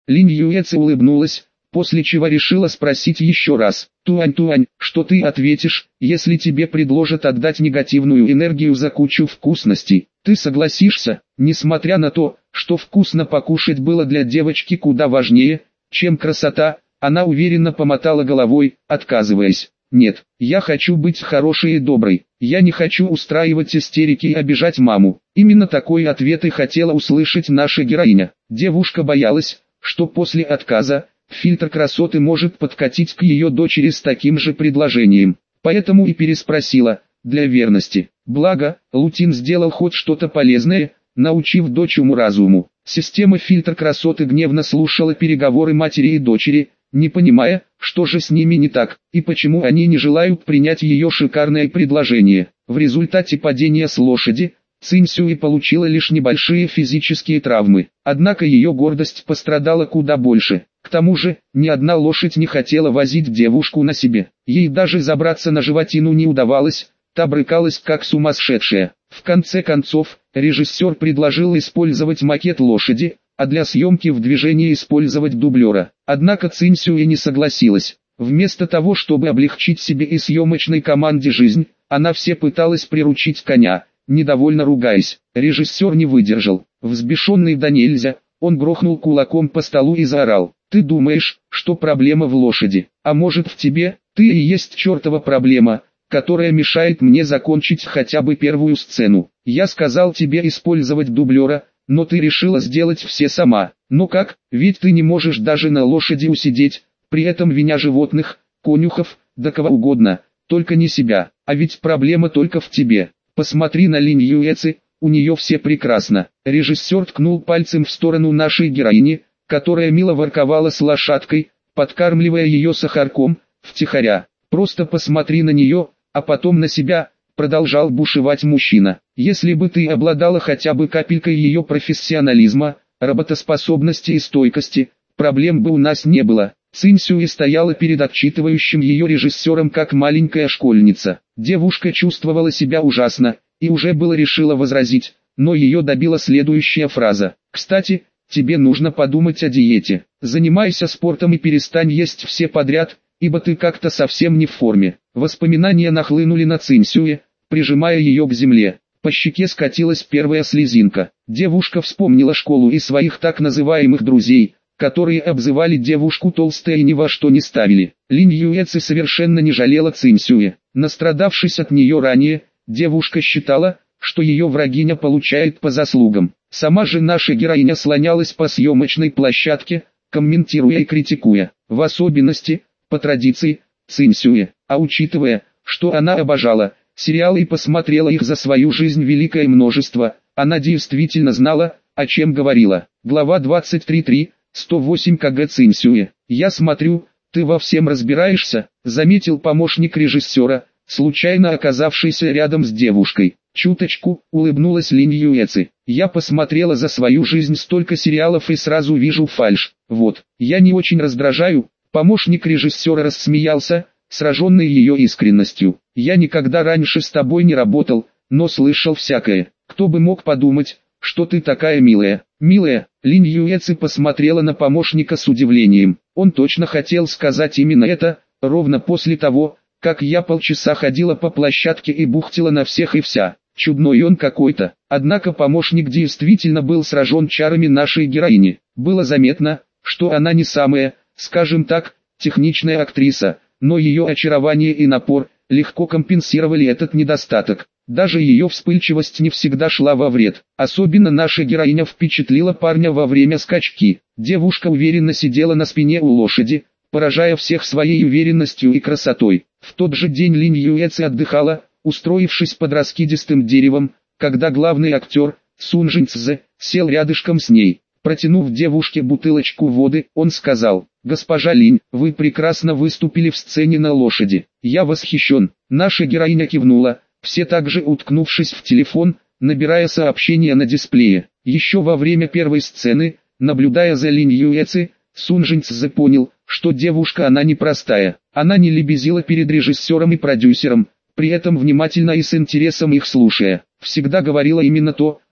Линь Юэци улыбнулась, после чего решила спросить еще раз. Туань, что ты ответишь, если тебе предложат отдать негативную энергию за кучу вкусностей? Ты согласишься, несмотря на то, что вкусно покушать было для девочки куда важнее, чем красота? Она уверенно помотала головой, отказываясь. Нет, я хочу быть хорошей и доброй. Я не хочу устраивать истерики и обижать маму. Именно такой ответ и хотела услышать наша героиня. Девушка боялась, что после отказа фильтр красоты может подкатить к ее дочери с таким же предложением. Поэтому и переспросила, для верности. Благо, Лутин сделал хоть что-то полезное, научив дочь уму-разуму. Система фильтр красоты гневно слушала переговоры матери и дочери, не понимая, что же с ними не так, и почему они не желают принять ее шикарное предложение. В результате падения с лошади, Цинь Сюй получила лишь небольшие физические травмы, однако ее гордость пострадала куда больше. К тому же, ни одна лошадь не хотела возить девушку на себе. Ей даже забраться на животину не удавалось, та брыкалась как сумасшедшая. В конце концов, режиссер предложил использовать макет лошади, а для съемки в движении использовать дублера. Однако Цинь Сюй не согласилась. Вместо того, чтобы облегчить себе и съемочной команде жизнь, она все пыталась приручить коня, недовольно ругаясь. Режиссер не выдержал. Взбешенный до нельзя, он грохнул кулаком по столу и заорал. «Ты думаешь, что проблема в лошади? А может в тебе? Ты и есть чертова проблема, которая мешает мне закончить хотя бы первую сцену. Я сказал тебе использовать дублера, но ты решила сделать все сама. Ну как, ведь ты не можешь даже на лошади усидеть, при этом виня животных, конюхов, да кого угодно, только не себя. А ведь проблема только в тебе. Посмотри на Линь Юэци, у нее все прекрасно». Режиссер ткнул пальцем в сторону нашей героини, которая мило ворковала с лошадкой, подкармливая ее сахарком, втихаря. «Просто посмотри на нее, а потом на себя», продолжал бушевать мужчина. «Если бы ты обладала хотя бы капелькой ее профессионализма, работоспособности и стойкости, проблем бы у нас не было». Цинь Сюй стояла перед отчитывающим ее режиссером как маленькая школьница. Девушка чувствовала себя ужасно, и уже было решила возразить, но ее добила следующая фраза. «Кстати, тебе нужно подумать о диете. Занимайся спортом и перестань есть все подряд, ибо ты как-то совсем не в форме». Воспоминания нахлынули на Цинь Сюэ, прижимая ее к земле. По щеке скатилась первая слезинка. Девушка вспомнила школу и своих так называемых друзей, которые обзывали девушку толстой и ни во что не ставили. Линь Юэци совершенно не жалела Цинь Сюэ. Настрадавшись от нее ранее, девушка считала, что ее врагиня получает по заслугам. Сама же наша героиня слонялась по съемочной площадке, комментируя и критикуя. В особенности, по традиции, Цинь Сюэ. А учитывая, что она обожала сериалы и посмотрела их за свою жизнь великое множество, она действительно знала, о чем говорила. Глава 23.3. 108 кг Цинь Сюэ. «Я смотрю, ты во всем разбираешься», заметил помощник режиссера, случайно оказавшийся рядом с девушкой. «Чуточку», улыбнулась Линь Юэци. «Я посмотрела за свою жизнь столько сериалов и сразу вижу фальшь. Вот, я не очень раздражаю». Помощник режиссера рассмеялся, сраженный ее искренностью. «Я никогда раньше с тобой не работал, но слышал всякое. Кто бы мог подумать, что ты такая милая». «Милая», Линь Юэци посмотрела на помощника с удивлением. Он точно хотел сказать именно это, ровно после того, как я полчаса ходила по площадке и бухтела на всех и вся. Чудной он какой-то. Однако помощник действительно был сражен чарами нашей героини. Было заметно, что она не самая, скажем так, техничная актриса, но ее очарование и напор легко компенсировали этот недостаток. Даже ее вспыльчивость не всегда шла во вред. Особенно наша героиня впечатлила парня во время скачки. Девушка уверенно сидела на спине у лошади, поражая всех своей уверенностью и красотой. В тот же день Линь Юэци отдыхала, устроившись под раскидистым деревом, когда главный актер, Сун Жин Цзэ, сел рядышком с ней. Протянув девушке бутылочку воды, он сказал: «Госпожа Линь, вы прекрасно выступили в сцене на лошади. Я восхищен». Наша героиня кивнула, все также уткнувшись в телефон, набирая сообщения на дисплее. Еще во время первой сцены, наблюдая за Линь Юэци, Сун Жин Цзэ понял, что девушка она непростая. Она не лебезила перед режиссером и продюсером, при этом внимательно и с интересом их слушая. Всегда говорила именно то,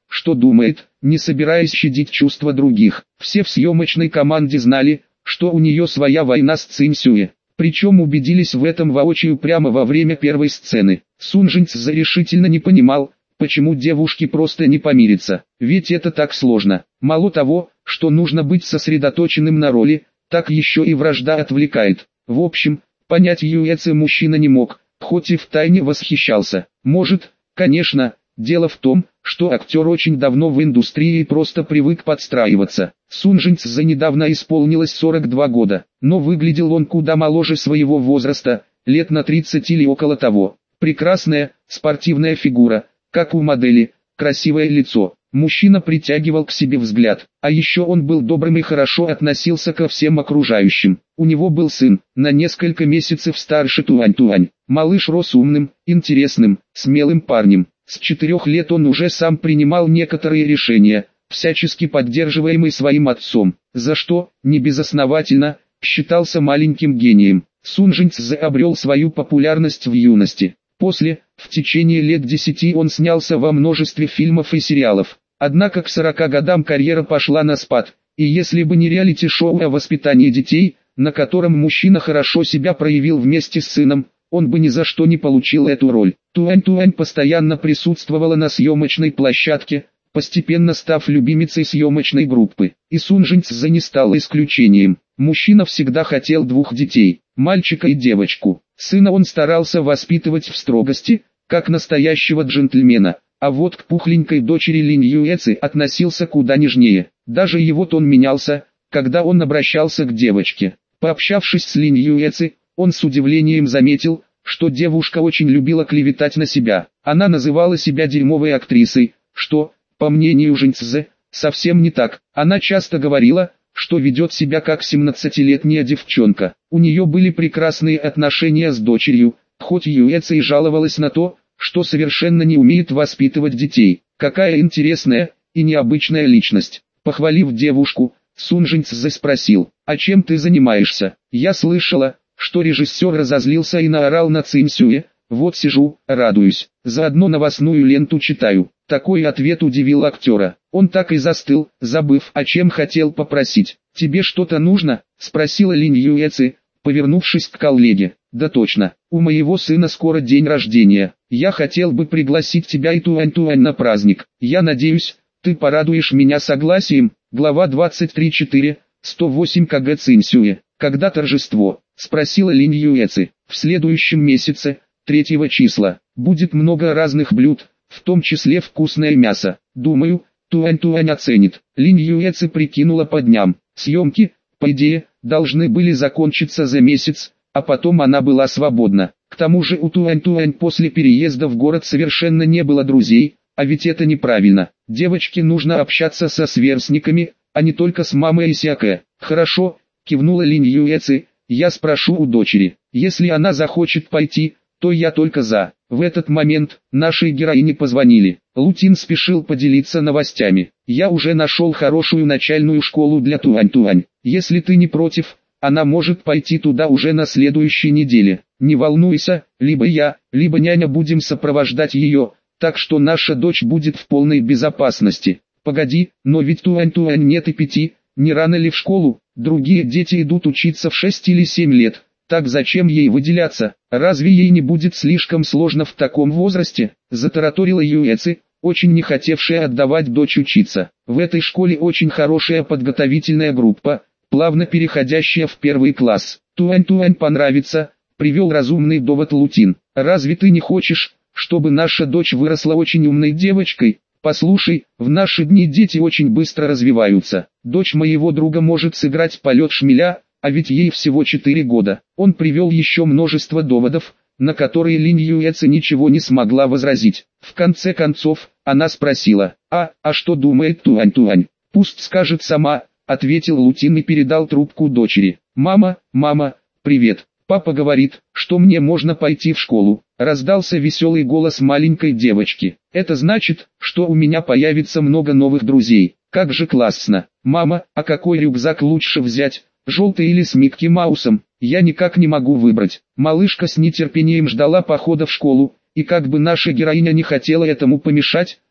что думает, не собираясь щадить чувства других. Все в съемочной команде знали, что у нее своя война с Цинсюэ. Причем убедились в этом воочию прямо во время первой сцены. Сун Жинцзэ решительно не понимал, почему девушки просто не помирятся, ведь это так сложно. Мало того, что нужно быть сосредоточенным на роли, так еще и вражда отвлекает. В общем, понять Юэци мужчина не мог, хоть и втайне восхищался. Может, конечно, дело в том, что актер очень давно в индустрии и просто привык подстраиваться. Сун Жинцзэ недавно исполнилось 42 года, но выглядел он куда моложе своего возраста, лет на 30 или около того. Прекрасная, спортивная фигура, как у модели, красивое лицо. Мужчина притягивал к себе взгляд, а еще он был добрым и хорошо относился ко всем окружающим. У него был сын, на несколько месяцев старше Туань-Туань. Малыш рос умным, интересным, смелым парнем. С 4 лет он уже сам принимал некоторые решения, всячески поддерживаемый своим отцом, за что, не безосновательно, считался маленьким гением. Сун Жинцзэ обрел свою популярность в юности. После, в течение лет 10 он снялся во множестве фильмов и сериалов. Однако к 40 годам карьера пошла на спад, и если бы не реалити-шоу о воспитании детей, на котором мужчина хорошо себя проявил вместе с сыном, он бы ни за что не получил эту роль. Туань-Туань постоянно присутствовала на съемочной площадке, постепенно став любимицей съемочной группы. И Сун Жинцзэ не стал исключением. Мужчина всегда хотел 2 детей, мальчика и девочку. Сына он старался воспитывать в строгости, как настоящего джентльмена, а вот к пухленькой дочери Линь Юэци относился куда нежнее. Даже его тон менялся, когда он обращался к девочке. Пообщавшись с Линь Юэци, он с удивлением заметил, что девушка очень любила клеветать на себя. Она называла себя дерьмовой актрисой, что, по мнению Жинцзэ, совсем не так. Она часто говорила, что ведет себя как 17-летняя девчонка. У нее были прекрасные отношения с дочерью, хоть Юэци и жаловалась на то, что совершенно не умеет воспитывать детей. Какая интересная и необычная личность. Похвалив девушку, Сун Жинцзэ спросил: «А чем ты занимаешься?» «Я слышала, что режиссер разозлился и наорал на Цинсюэ. Вот сижу, радуюсь, заодно новостную ленту читаю». Такой ответ удивил актера. Он так и застыл, забыв, о чем хотел попросить. «Тебе что-то нужно?» — спросила Линь Юэци, повернувшись к коллеге. «Да точно, у моего сына скоро день рождения. Я хотел бы пригласить тебя и Туань-Туань на праздник. Я надеюсь, ты порадуешь меня согласием». Глава 23.4. 108 кг Цинсюэ. «Когда торжество?» — спросила Линь Юэци. «В следующем месяце, 3 числа, будет много разных блюд, в том числе вкусное мясо. Думаю, Туань-Туань оценит». Линь Юэци прикинула по дням. Съемки, по идее, должны были закончиться за месяц, а потом она была свободна. К тому же у Туань-Туань после переезда в город совершенно не было друзей, а ведь это неправильно. Девочке нужно общаться со сверстниками, а не только с мамой и Сякэ. «Хорошо», — кивнула Линь Юэци, — «я спрошу у дочери. Если она захочет пойти, то я только за». В этот момент нашей героине позвонили. Лутин спешил поделиться новостями. «Я уже нашел хорошую начальную школу для Туань-Туань. Если ты не против, она может пойти туда уже на следующей неделе. Не волнуйся, либо я, либо няня будем сопровождать ее, так что наша дочь будет в полной безопасности». «Погоди, но ведь Туань-Туань нет и 5, не рано ли в школу? Другие дети идут учиться в 6 или 7 лет. Так зачем ей выделяться? Разве ей не будет слишком сложно в таком возрасте?» — затараторила Юэци, очень не хотевшая отдавать дочь учиться. «В этой школе очень хорошая подготовительная группа, плавно переходящая в 1 класс. Туань-Туань понравится», — привел разумный довод Лутин. «Разве ты не хочешь, чтобы наша дочь выросла очень умной девочкой? Послушай, в наши дни дети очень быстро развиваются. Дочь моего друга может сыграть полет шмеля, а ведь ей всего 4 года». Он привел еще множество доводов, на которые Линь Юэци ничего не смогла возразить. В конце концов, она спросила: «А что думает Туань-Туань?» «Пусть скажет сама», — ответил Лутин и передал трубку дочери. «Мама, привет. Папа говорит, что мне можно пойти в школу». Раздался веселый голос маленькой девочки. «Это значит, что у меня появится много новых друзей. Как же классно. Мама, а какой рюкзак лучше взять? Желтый или с Микки Маусом? Я никак не могу выбрать». Малышка с нетерпением ждала похода в школу, и как бы наша героиня не хотела этому помешать,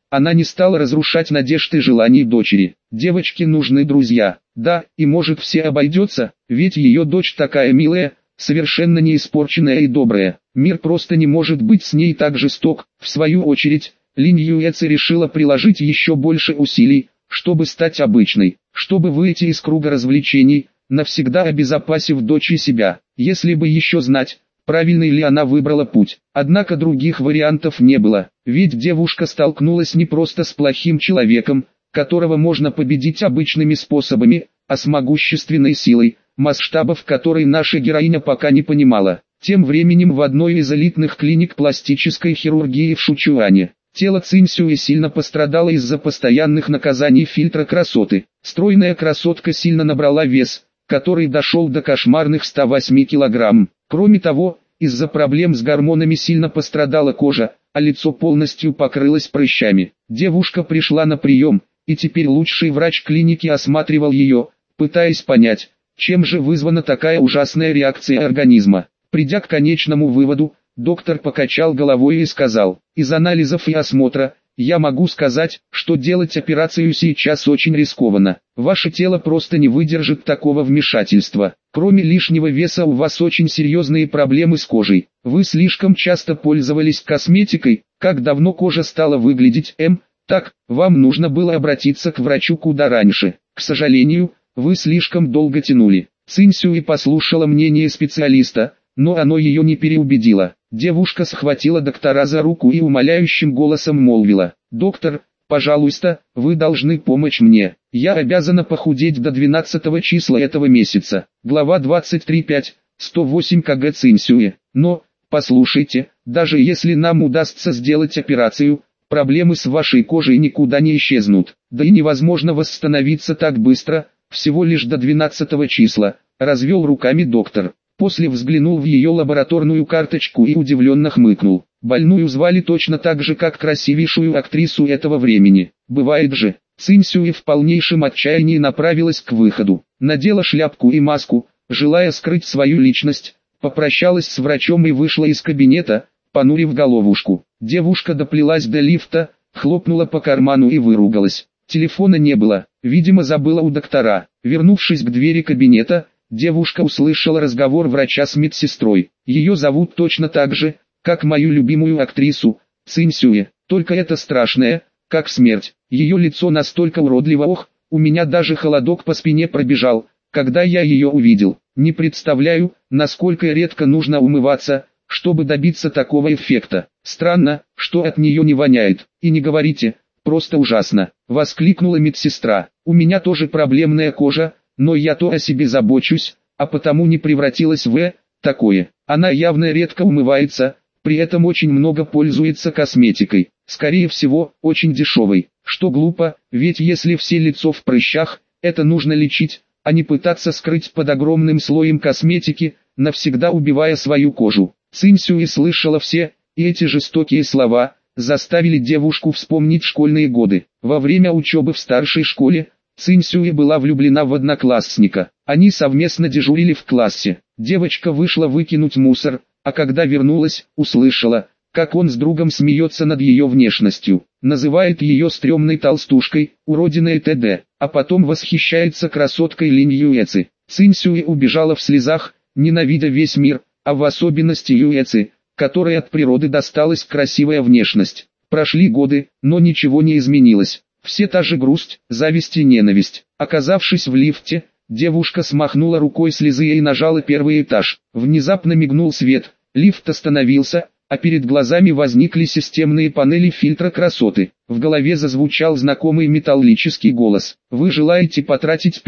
Она не стала разрушать надежд и желаний дочери. Девочке нужны друзья. Да, и может все обойдется, ведь ее дочь такая милая, совершенно не испорченная и добрая. Мир просто не может быть с ней так жесток. В свою очередь, Линь Юэци решила приложить еще больше усилий, чтобы стать обычной, чтобы выйти из круга развлечений, навсегда обезопасив дочь и себя. Если бы еще знать, правильный ли она выбрала путь. Однако других вариантов не было, ведь девушка столкнулась не просто с плохим человеком, которого можно победить обычными способами, а с могущественной силой, масштабов которой наша героиня пока не понимала. Тем временем в одной из элитных клиник пластической хирургии в Шучуане, тело Цинсюи сильно пострадало из-за постоянных наказаний фильтра красоты. Стройная красотка сильно набрала вес, который дошел до кошмарных 108 килограмм. Кроме того, из-за проблем с гормонами сильно пострадала кожа, а лицо полностью покрылось прыщами. Девушка пришла на прием, и теперь лучший врач клиники осматривал ее, пытаясь понять, чем же вызвана такая ужасная реакция организма. Придя к конечному выводу, доктор покачал головой и сказал: из анализов и осмотра, я могу сказать, что делать операцию сейчас очень рискованно. Ваше тело просто не выдержит такого вмешательства. Кроме лишнего веса у вас очень серьезные проблемы с кожей. Вы слишком часто пользовались косметикой, как давно кожа стала выглядеть так, вам нужно было обратиться к врачу куда раньше. К сожалению, вы слишком долго тянули. Цинсюи послушала мнение специалиста, но оно ее не переубедило. Девушка схватила доктора за руку и умоляющим голосом молвила: «Доктор, пожалуйста, вы должны помочь мне. Я обязана похудеть до 12 числа этого месяца». Глава 23.5. 108 кг Цинсюи. Но, послушайте, даже если нам удастся сделать операцию, проблемы с вашей кожей никуда не исчезнут. Да и невозможно восстановиться так быстро, всего лишь до 12 числа, развел руками доктор. После взглянул в ее лабораторную карточку и удивленно хмыкнул. Больную звали точно так же, как красивейшую актрису этого времени. Бывает же. Цинсюи в полнейшем отчаянии направилась к выходу. Надела шляпку и маску, желая скрыть свою личность, попрощалась с врачом и вышла из кабинета, понурив головушку. Девушка доплелась до лифта, хлопнула по карману и выругалась. Телефона не было, видимо забыла у доктора. Вернувшись к двери кабинета, девушка услышала разговор врача с медсестрой. Ее зовут точно так же, как мою любимую актрису, Цинсюи, только это страшное, как смерть. Ее лицо настолько уродливо, ох, у меня даже холодок по спине пробежал, когда я ее увидел. Не представляю, насколько редко нужно умываться, чтобы добиться такого эффекта. Странно, что от нее не воняет. И не говорите, просто ужасно, воскликнула медсестра. У меня тоже проблемная кожа, но я то о себе забочусь, а потому не превратилась в такое. Она явно редко умывается, при этом очень много пользуется косметикой. Скорее всего, очень дешевой. Что глупо, ведь если все лицо в прыщах, это нужно лечить, а не пытаться скрыть под огромным слоем косметики, навсегда убивая свою кожу. Цинсюи слышала все, и эти жестокие слова заставили девушку вспомнить школьные годы. Во время учебы в старшей школе, Цинсюи была влюблена в одноклассника. Они совместно дежурили в классе. Девочка вышла выкинуть мусор, а когда вернулась, услышала, как он с другом смеется над ее внешностью, называет ее стрёмной толстушкой, уродиной т.д., а потом восхищается красоткой Линь Юэци. Цинсюи убежала в слезах, ненавидя весь мир, а в особенности Юэци, которой от природы досталась красивая внешность. Прошли годы, но ничего не изменилось. Все та же грусть, зависть и ненависть. Оказавшись в лифте, девушка смахнула рукой слезы и нажала первый этаж. Внезапно мигнул свет, лифт остановился, а перед глазами возникли системные панели фильтра красоты. В голове зазвучал знакомый металлический голос. Вы желаете потратить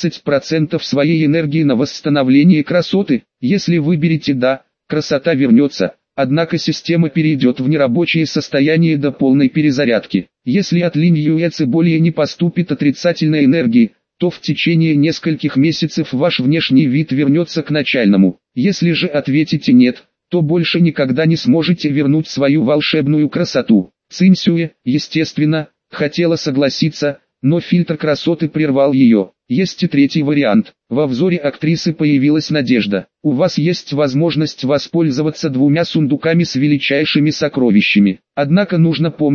15% своей энергии на восстановление красоты? Если выберете «да», красота вернется. Однако система перейдет в нерабочее состояние до полной перезарядки. Если от Линь Юэци более не поступит отрицательной энергии, то в течение нескольких месяцев ваш внешний вид вернется к начальному. Если же ответите «нет», то больше никогда не сможете вернуть свою волшебную красоту. Цинсюи, естественно, хотела согласиться, но фильтр красоты прервал ее. Есть и третий вариант. Во взоре актрисы появилась надежда. У вас есть возможность воспользоваться 2 сундуками с величайшими сокровищами. Однако нужно помнить,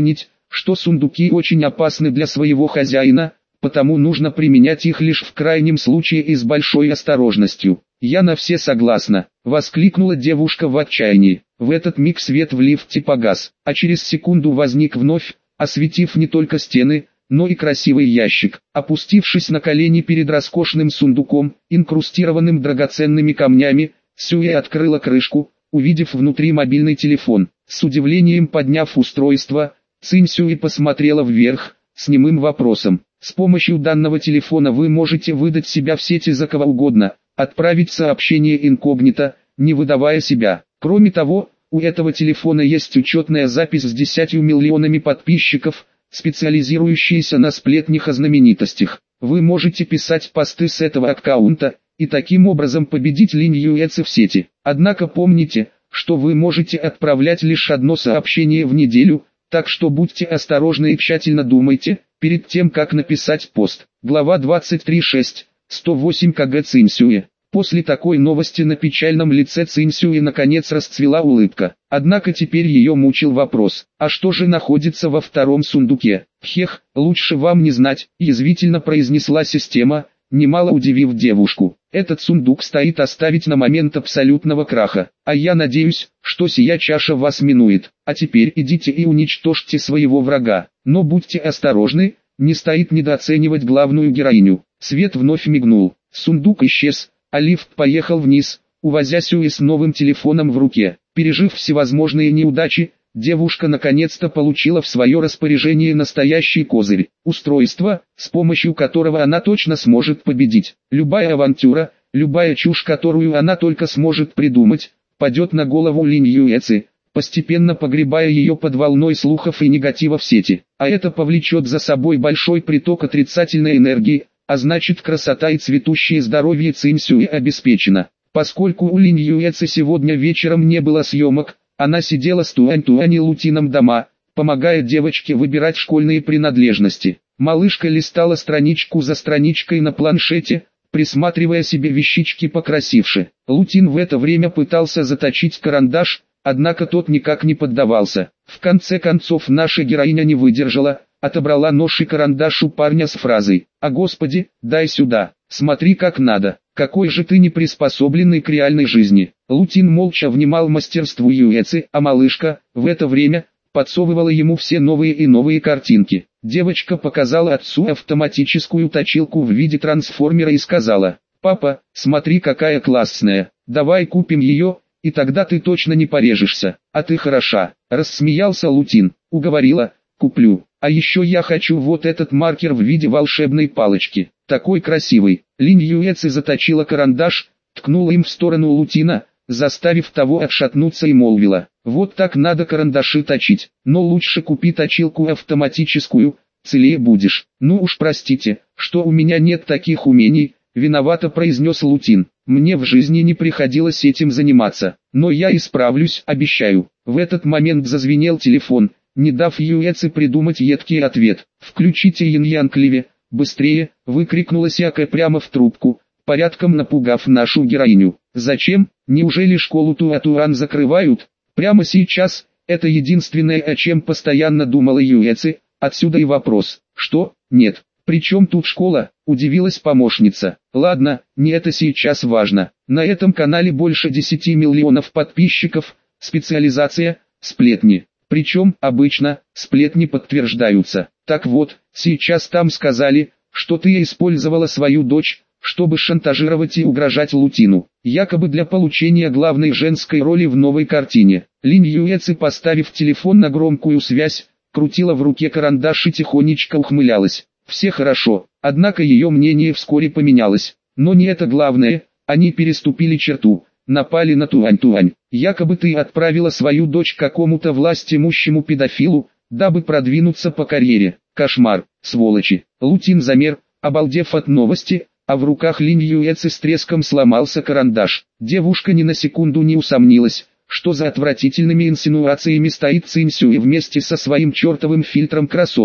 что сундуки очень опасны для своего хозяина, потому нужно применять их лишь в крайнем случае и с большой осторожностью. «Я на все согласна», — воскликнула девушка в отчаянии. В этот миг свет в лифте погас, а через секунду возник вновь, осветив не только стены, но и красивый ящик. Опустившись на колени перед роскошным сундуком, инкрустированным драгоценными камнями, Сюэ открыла крышку, увидев внутри мобильный телефон. С удивлением подняв устройство, Цинь Сюэ посмотрела вверх, с немым вопросом. С помощью данного телефона вы можете выдать себя в сети за кого угодно, отправить сообщение инкогнито, не выдавая себя. Кроме того, у этого телефона есть учетная запись с 10 миллионами подписчиков, специализирующаяся на сплетнях о знаменитостях. Вы можете писать посты с этого аккаунта, и таким образом победить Линь Юэци в сети. Однако помните, что вы можете отправлять лишь одно сообщение в неделю, так что будьте осторожны и тщательно думайте, перед тем как написать пост. Глава 23.6. 108 кг Цинь Сюэ. После такой новости на печальном лице Цинь Сюэ наконец расцвела улыбка. Однако теперь ее мучил вопрос: а что же находится во втором сундуке? «Хех, лучше вам не знать», — язвительно произнесла система, немало удивив девушку. «Этот сундук стоит оставить на момент абсолютного краха, а я надеюсь, что сия чаша вас минует. А теперь идите и уничтожьте своего врага. Но будьте осторожны, не стоит недооценивать главную героиню». Свет вновь мигнул, сундук исчез, а лифт поехал вниз, увозя Сюэ с новым телефоном в руке. Пережив всевозможные неудачи, девушка наконец-то получила в свое распоряжение настоящий козырь. Устройство, с помощью которого она точно сможет победить. Любая авантюра, любая чушь, которую она только сможет придумать, падет на голову Линь Юэци, постепенно погребая ее под волной слухов и негатива в сети. А это повлечет за собой большой приток отрицательной энергии, а значит красота и цветущее здоровье Цинь Сюэ обеспечено. Поскольку у Линь Юэци сегодня вечером не было съемок, она сидела с Туань-Туань и Лутином дома, помогая девочке выбирать школьные принадлежности. Малышка листала страничку за страничкой на планшете, присматривая себе вещички покрасивше. Лутин в это время пытался заточить карандаш, однако тот никак не поддавался. В конце концов наша героиня не выдержала, отобрала нож и карандаш у парня с фразой: «А господи, дай сюда, смотри как надо, какой же ты не приспособленный к реальной жизни». Лутин молча внимал мастерству Юэци, а малышка, в это время, подсовывала ему все новые и новые картинки. Девочка показала отцу автоматическую точилку в виде трансформера и сказала: «Папа, смотри какая классная, давай купим ее, и тогда ты точно не порежешься, а ты хороша». Рассмеялся Лутин. «Уговорила, куплю. А еще я хочу вот этот маркер в виде волшебной палочки, такой красивый». Линь Юэци заточила карандаш, ткнула им в сторону Лутина, заставив того отшатнуться, и молвила: «Вот так надо карандаши точить, но лучше купи точилку автоматическую, целее будешь». «Ну уж простите, что у меня нет таких умений», — виновато произнес Лутин. «Мне в жизни не приходилось этим заниматься, но я исправлюсь, обещаю». В этот момент зазвенел телефон, не дав Юэци придумать едкий ответ. «Включите Яньян Кливе, быстрее!» — выкрикнула Сяка прямо в трубку, порядком напугав нашу героиню. «Зачем? Неужели школу Туатуан закрывают? Прямо сейчас?» Это единственное, о чем постоянно думала Юэци, отсюда и вопрос: «Что? Нет. Причем тут школа?» — удивилась помощница. «Ладно, не это сейчас важно. На этом канале больше 10 миллионов подписчиков, специализация — сплетни. Причем, обычно, сплетни подтверждаются. Так вот, сейчас там сказали, что ты использовала свою дочь, чтобы шантажировать и угрожать Лутину, якобы для получения главной женской роли в новой картине». Линь Юэци, поставив телефон на громкую связь, крутила в руке карандаш и тихонечко ухмылялась. Все хорошо, однако ее мнение вскоре поменялось. Но не это главное, они переступили черту, напали на Туань-Туань. «Якобы ты отправила свою дочь к какому-то властимущему педофилу, дабы продвинуться по карьере. Кошмар, сволочи». Лутин замер, обалдев от новости, а в руках Линь Юэци с треском сломался карандаш. Девушка ни на секунду не усомнилась, что за отвратительными инсинуациями стоит Цинь Сюэ вместе со своим чертовым фильтром красоты.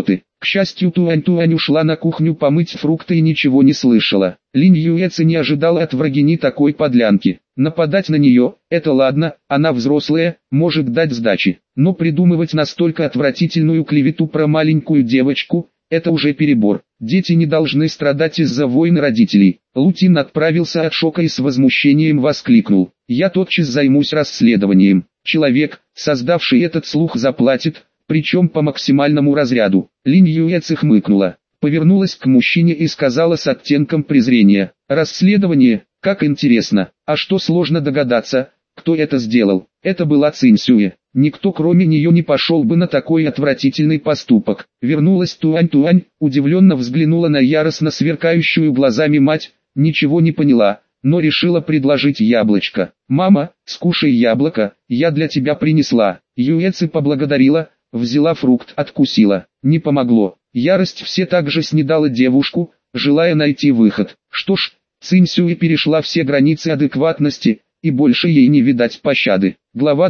К счастью, Туань ушла на кухню помыть фрукты и ничего не слышала. Линь Юэци не ожидала от врагини такой подлянки. Нападать на нее – это ладно, она взрослая, может дать сдачи. Но придумывать настолько отвратительную клевету про маленькую девочку – это уже перебор. Дети не должны страдать из-за войн родителей. Лутин отправился от шока и с возмущением воскликнул: «Я тотчас займусь расследованием. Человек, создавший этот слух, заплатит, причем по максимальному разряду». Линь Юэци хмыкнула, повернулась к мужчине и сказала с оттенком презрения: «Расследование? Как интересно. А что, сложно догадаться, кто это сделал?» Это была Цинь Сюэ. Никто кроме нее не пошел бы на такой отвратительный поступок. Вернулась Туань, удивленно взглянула на яростно сверкающую глазами мать, ничего не поняла, но решила предложить яблочко. «Мама, скушай яблоко, я для тебя принесла». Юэци поблагодарила, взяла фрукт, откусила. Не помогло. Ярость все так же снедала девушку, желая найти выход. Что ж, Цинь Сюэ перешла все границы адекватности, и больше ей не видать пощады. Глава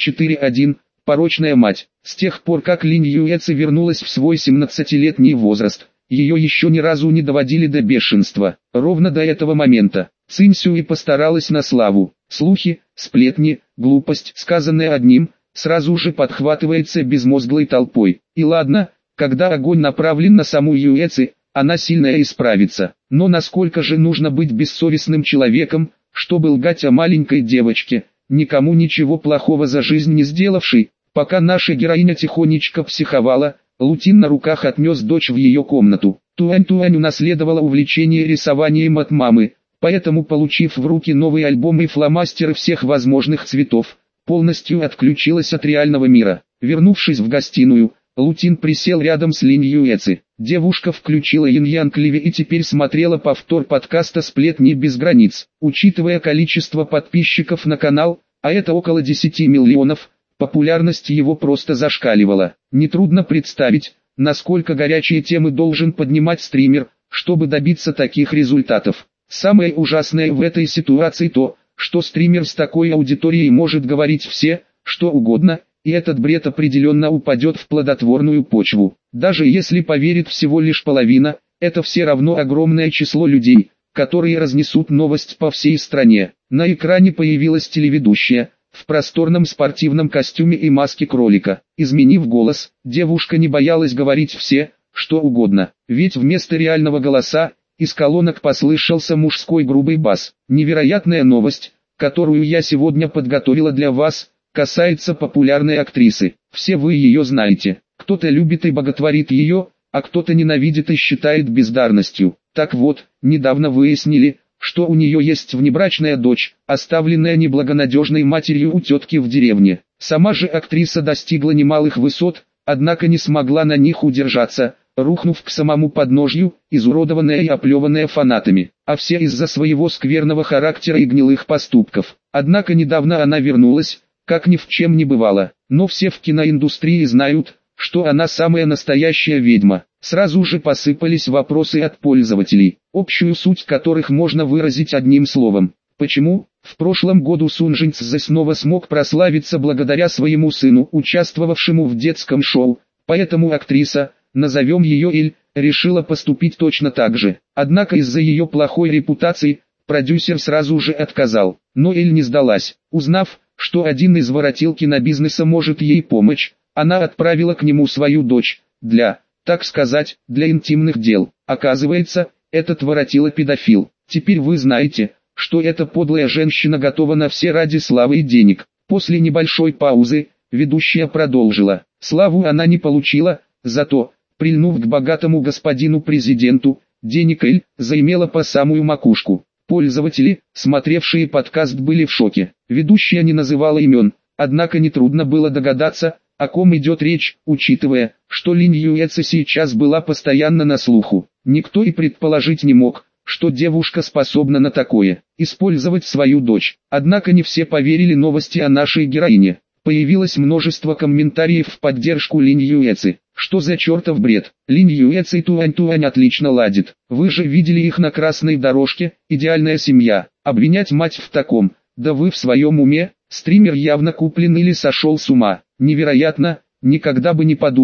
24.1. Порочная мать. С тех пор, как Линь Юэци вернулась в свой 17-летний возраст, ее еще ни разу не доводили до бешенства. Ровно до этого момента Цинь Сюэ постаралась на славу. Слухи, сплетни, глупость, сказанная одним, сразу же подхватывается безмозглой толпой. И ладно, когда огонь направлен на саму Юэци, она сильная и справится. Но насколько же нужно быть бессовестным человеком, чтобы лгать о маленькой девочке, никому ничего плохого за жизнь не сделавшей? Пока наша героиня тихонечко психовала, Лутин на руках отнес дочь в ее комнату. Туань унаследовала увлечение рисованием от мамы, поэтому, получив в руки новый альбом и фломастеры всех возможных цветов, полностью отключилась от реального мира. Вернувшись в гостиную, Лутин присел рядом с Линь Юэци. Девушка включила Yin-Yang Live и теперь смотрела повтор подкаста «Сплетни без границ». Учитывая количество подписчиков на канал, а это около 10 миллионов, популярность его просто зашкаливала. Нетрудно представить, насколько горячие темы должен поднимать стример, чтобы добиться таких результатов. Самое ужасное в этой ситуации то, что стример с такой аудиторией может говорить все, что угодно, и этот бред определенно упадет в плодотворную почву. Даже если поверит всего лишь половина, это все равно огромное число людей, которые разнесут новость по всей стране. На экране появилась телеведущая, в просторном спортивном костюме и маске кролика. Изменив голос, девушка не боялась говорить все, что угодно, ведь вместо реального голоса, из колонок послышался мужской грубый бас. «Невероятная новость, которую я сегодня подготовила для вас, касается популярной актрисы. Все вы ее знаете. Кто-то любит и боготворит ее, а кто-то ненавидит и считает бездарностью. Так вот, недавно выяснили, что у нее есть внебрачная дочь, оставленная неблагонадежной матерью у тетки в деревне. Сама же актриса достигла немалых высот, однако не смогла на них удержаться, рухнув к самому подножью, изуродованная и оплеванная фанатами. А все из-за своего скверного характера и гнилых поступков. Однако недавно она вернулась, как ни в чем не бывало, но все в киноиндустрии знают, что она самая настоящая ведьма. Сразу же посыпались вопросы от пользователей, общую суть которых можно выразить одним словом. Почему? В прошлом году Сун Жинцзе снова смог прославиться благодаря своему сыну, участвовавшему в детском шоу, поэтому актриса, назовем ее Эль, решила поступить точно так же. Однако из-за ее плохой репутации, продюсер сразу же отказал. Но Эль не сдалась. Узнав, что один из воротил кинобизнеса может ей помочь, она отправила к нему свою дочь, так сказать, для интимных дел. Оказывается, этот воротила педофил. Теперь вы знаете, что эта подлая женщина готова на все ради славы и денег. После небольшой паузы, ведущая продолжила. Славу она не получила, зато, прильнув к богатому господину президенту, денег Эль заимела по самую макушку. Пользователи, смотревшие подкаст, были в шоке. Ведущая не называла имен, однако нетрудно было догадаться, о ком идет речь, учитывая, что Линь Юэци сейчас была постоянно на слуху. Никто и предположить не мог, что девушка способна на такое, использовать свою дочь. Однако не все поверили новости о нашей героине. Появилось множество комментариев в поддержку Линь Юэци. Что за чертов бред? Линь Юэци и Туань отлично ладит. Вы же видели их на красной дорожке, идеальная семья. Обвинять мать в таком, да вы в своем уме? Стример явно куплен или сошел с ума. Невероятно, никогда бы не подумал,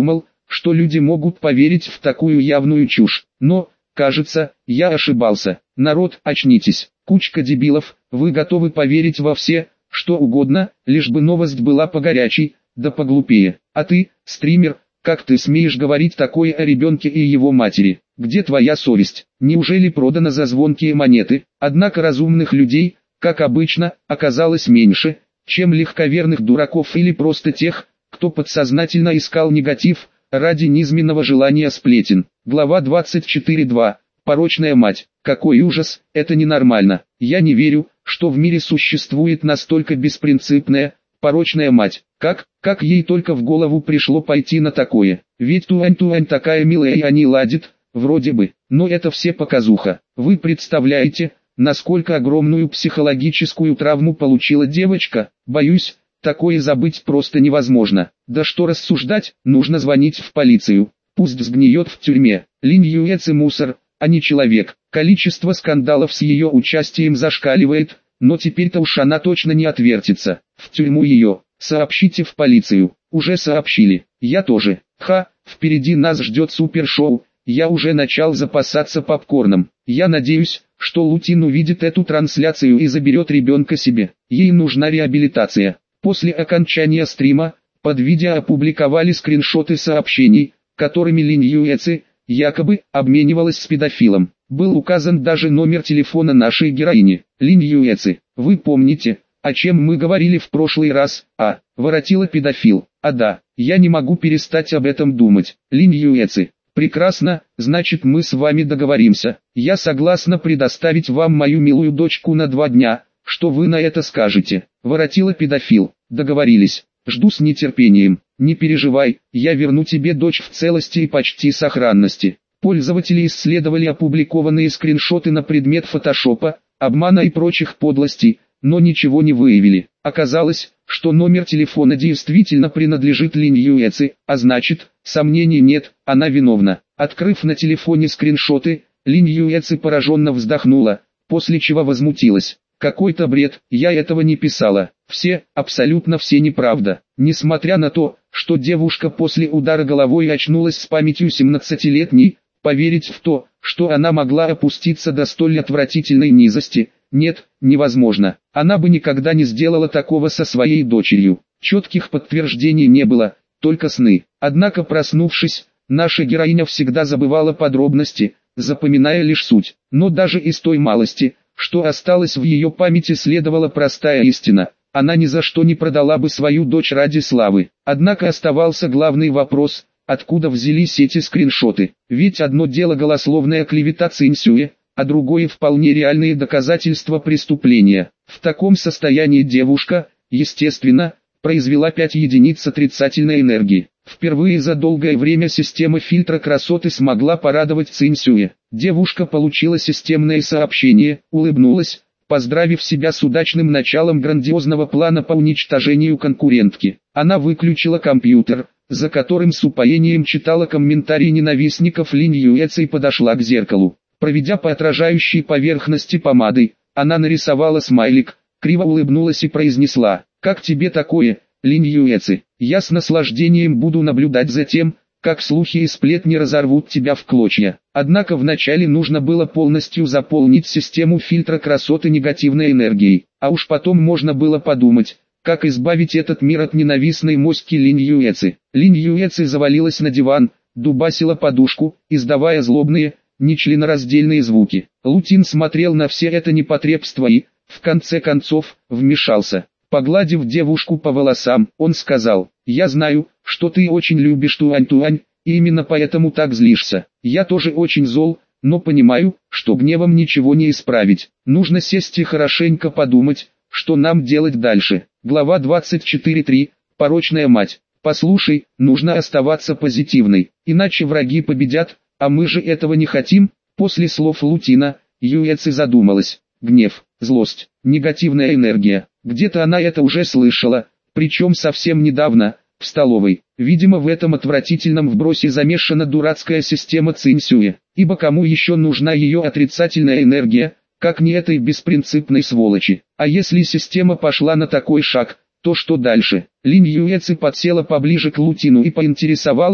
что люди могут поверить в такую явную чушь. Но, кажется, я ошибался. Народ, очнитесь. Кучка дебилов, вы готовы поверить во все, что угодно, лишь бы новость была погорячей, да поглупее. А ты, стример, как ты смеешь говорить такое о ребенке и его матери? Где твоя совесть? Неужели продано за звонкие монеты? Однако разумных людей, как обычно, оказалось меньше, чем легковерных дураков или просто тех, кто подсознательно искал негатив, ради низменного желания сплетен. Глава 24.2. Порочная мать. Какой ужас, это ненормально. Я не верю, что в мире существует настолько беспринципная, порочная мать. Как ей только в голову пришло пойти на такое? Ведь Туань такая милая и они ладят, вроде бы. Но это все показуха. Вы представляете, насколько огромную психологическую травму получила девочка? Боюсь, такое забыть просто невозможно. Да что рассуждать, нужно звонить в полицию. Пусть сгниет в тюрьме. Линь Юэци мусор, а не человек. Количество скандалов с ее участием зашкаливает, но теперь-то уж она точно не отвертится. В тюрьму ее. Сообщите в полицию. Уже сообщили. Я тоже. Впереди нас ждет супершоу. Я уже начал запасаться попкорном. Я надеюсь, что Лутин увидит эту трансляцию и заберет ребенка себе. Ей нужна реабилитация. После окончания стрима, под видео опубликовали скриншоты сообщений, которыми Линь Юэци, якобы, обменивалась с педофилом. Был указан даже номер телефона нашей героини. Линь Юэци, вы помните, о чем мы говорили в прошлый раз? Воротила педофил. Да, я не могу перестать об этом думать. Линь Юэци, прекрасно, значит мы с вами договоримся. Я согласна предоставить вам мою милую дочку на 2 дня. Что вы на это скажете? Воротила педофил. Договорились. Жду с нетерпением. Не переживай, я верну тебе дочь в целости и почти сохранности. Пользователи исследовали опубликованные скриншоты на предмет фотошопа, обмана и прочих подлостей, но ничего не выявили. Оказалось, что номер телефона действительно принадлежит Линь Юэци, а значит, сомнений нет, она виновна. Открыв на телефоне скриншоты, Линь Юэци пораженно вздохнула, после чего возмутилась. Какой-то бред, я этого не писала. Все, абсолютно все неправда. Несмотря на то, что девушка после удара головой очнулась с памятью 17-летней, поверить в то, что она могла опуститься до столь отвратительной низости, нет, невозможно. Она бы никогда не сделала такого со своей дочерью. Четких подтверждений не было, только сны. Однако проснувшись, наша героиня всегда забывала подробности, запоминая лишь суть. Но даже из той малости, что осталось в ее памяти, следовала простая истина. Она ни за что не продала бы свою дочь ради славы. Однако оставался главный вопрос, откуда взялись эти скриншоты. Ведь одно дело голословная клевета Цинсюэ, а другое вполне реальные доказательства преступления. В таком состоянии девушка, естественно, произвела 5 единиц отрицательной энергии. Впервые за долгое время система фильтра красоты смогла порадовать Цинсюэ. Девушка получила системное сообщение, улыбнулась, поздравив себя с удачным началом грандиозного плана по уничтожению конкурентки. Она выключила компьютер, за которым с упоением читала комментарии ненавистников Линь Юэци, и подошла к зеркалу. Проведя по отражающей поверхности помадой, она нарисовала смайлик, криво улыбнулась и произнесла: «Как тебе такое, Линь Юэци? Я с наслаждением буду наблюдать за тем, как слухи и сплетни разорвут тебя в клочья». Однако вначале нужно было полностью заполнить систему фильтра красоты негативной энергией, а уж потом можно было подумать, как избавить этот мир от ненавистной моськи Линь Юэци. Линь Юэци завалилась на диван, дубасила подушку, издавая злобные, нечленораздельные звуки. Лутин смотрел на все это непотребство и, в конце концов, вмешался. Погладив девушку по волосам, он сказал: «Я знаю, что ты очень любишь Туань, и именно поэтому так злишься. Я тоже очень зол, но понимаю, что гневом ничего не исправить. Нужно сесть и хорошенько подумать, что нам делать дальше». Глава 24.3. Порочная мать. «Послушай, нужно оставаться позитивной, иначе враги победят, а мы же этого не хотим». После слов Лутина, Юэци задумалась. Гнев, злость, негативная энергия. Где-то она это уже слышала, причем совсем недавно, в столовой. Видимо, в этом отвратительном вбросе замешана дурацкая система Цинсюэ, ибо кому еще нужна ее отрицательная энергия, как не этой беспринципной сволочи. А если система пошла на такой шаг, то что дальше? Линь Юэци подсела поближе к Лутину и поинтересовалась,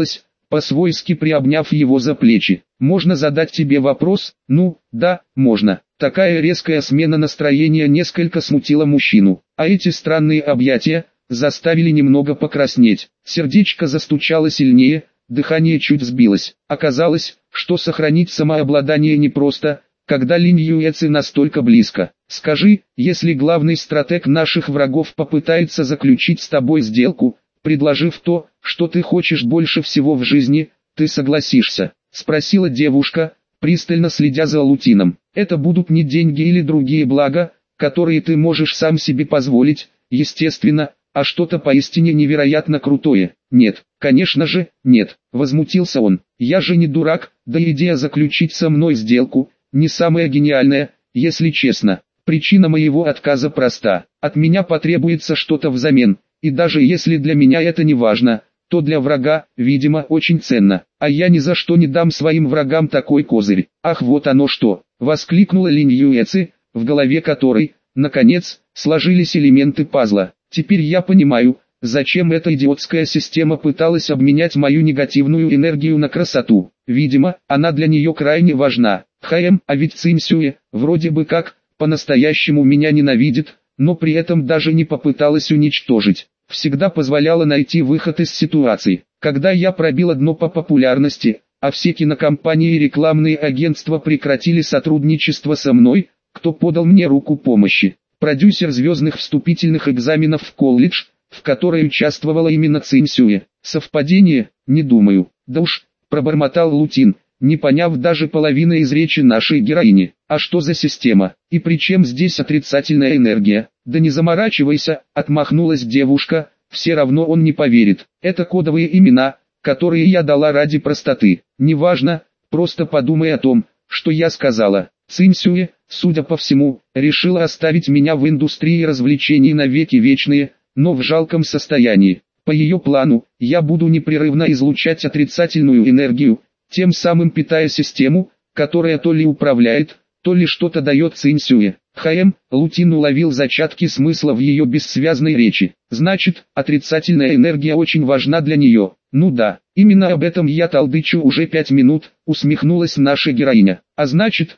по-свойски приобняв его за плечи. «Можно задать тебе вопрос?» «Ну, да, можно». Такая резкая смена настроения несколько смутила мужчину, а эти странные объятия заставили немного покраснеть. Сердечко застучало сильнее, дыхание чуть сбилось. Оказалось, что сохранить самообладание непросто, когда Линь Юэци настолько близко. «Скажи, если главный стратег наших врагов попытается заключить с тобой сделку, предложив то, что ты хочешь больше всего в жизни, ты согласишься?» — спросила девушка, пристально следя за Лутином. «Это будут не деньги или другие блага, которые ты можешь сам себе позволить, естественно, а что-то поистине невероятно крутое». «Нет, конечно же, нет», — возмутился он. «Я же не дурак, да и идея заключить со мной сделку не самая гениальная, если честно. Причина моего отказа проста. От меня потребуется что-то взамен, и даже если для меня это не важно, то для врага, видимо, очень ценно. А я ни за что не дам своим врагам такой козырь». «Ах, вот оно что!» — воскликнула Линь Юэци, в голове которой, наконец, сложились элементы пазла. «Теперь я понимаю, зачем эта идиотская система пыталась обменять мою негативную энергию на красоту. Видимо, она для нее крайне важна. А ведь Цинь Сюэ, вроде бы как, по-настоящему меня ненавидит, но при этом даже не попыталась уничтожить. Всегда позволяла найти выход из ситуации. Когда я пробила дно по популярности, а все кинокомпании и рекламные агентства прекратили сотрудничество со мной, кто подал мне руку помощи? Продюсер звездных вступительных экзаменов в колледж, в которой участвовала именно Цинь Сюэ. Совпадение? Не думаю. Да уж, пробормотал Лутин, не поняв даже половины из речи нашей героини. А что за система? И при чем здесь отрицательная энергия? Да не заморачивайся, отмахнулась девушка, все равно он не поверит. Это кодовые имена, которые я дала ради простоты. Неважно, просто подумай о том, что я сказала. Цинь Сюэ, судя по всему, решила оставить меня в индустрии развлечений навеки вечные, но в жалком состоянии. По ее плану, я буду непрерывно излучать отрицательную энергию, тем самым питая систему, которая то ли управляет, то ли что-то дает Цинь Сюэ. Лутин уловил зачатки смысла в ее бессвязной речи. Значит, отрицательная энергия очень важна для нее. Ну да, именно об этом я толдычу уже 5 минут, усмехнулась наша героиня. А значит,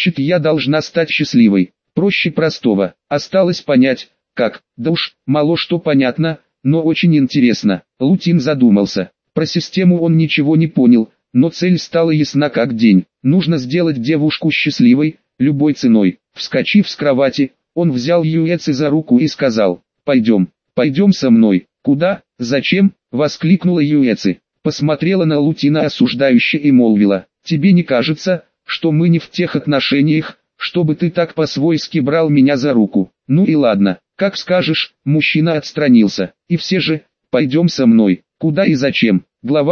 я должна стать счастливой. Проще простого. Осталось понять, как. Да уж, мало что понятно, но очень интересно. Лутин задумался. Про систему он ничего не понял, но цель стала ясна как день. Нужно сделать девушку счастливой, любой ценой. Вскочив с кровати, он взял Юэци за руку и сказал: «Пойдем, пойдем со мной». «Куда? Зачем?» — воскликнула Юэци. Посмотрела на Лутина осуждающе и молвила: «Тебе не кажется, что мы не в тех отношениях, чтобы ты так по-свойски брал меня за руку?» «Ну и ладно, как скажешь». Мужчина отстранился. «И все же, пойдем со мной». «Куда и зачем?» Глава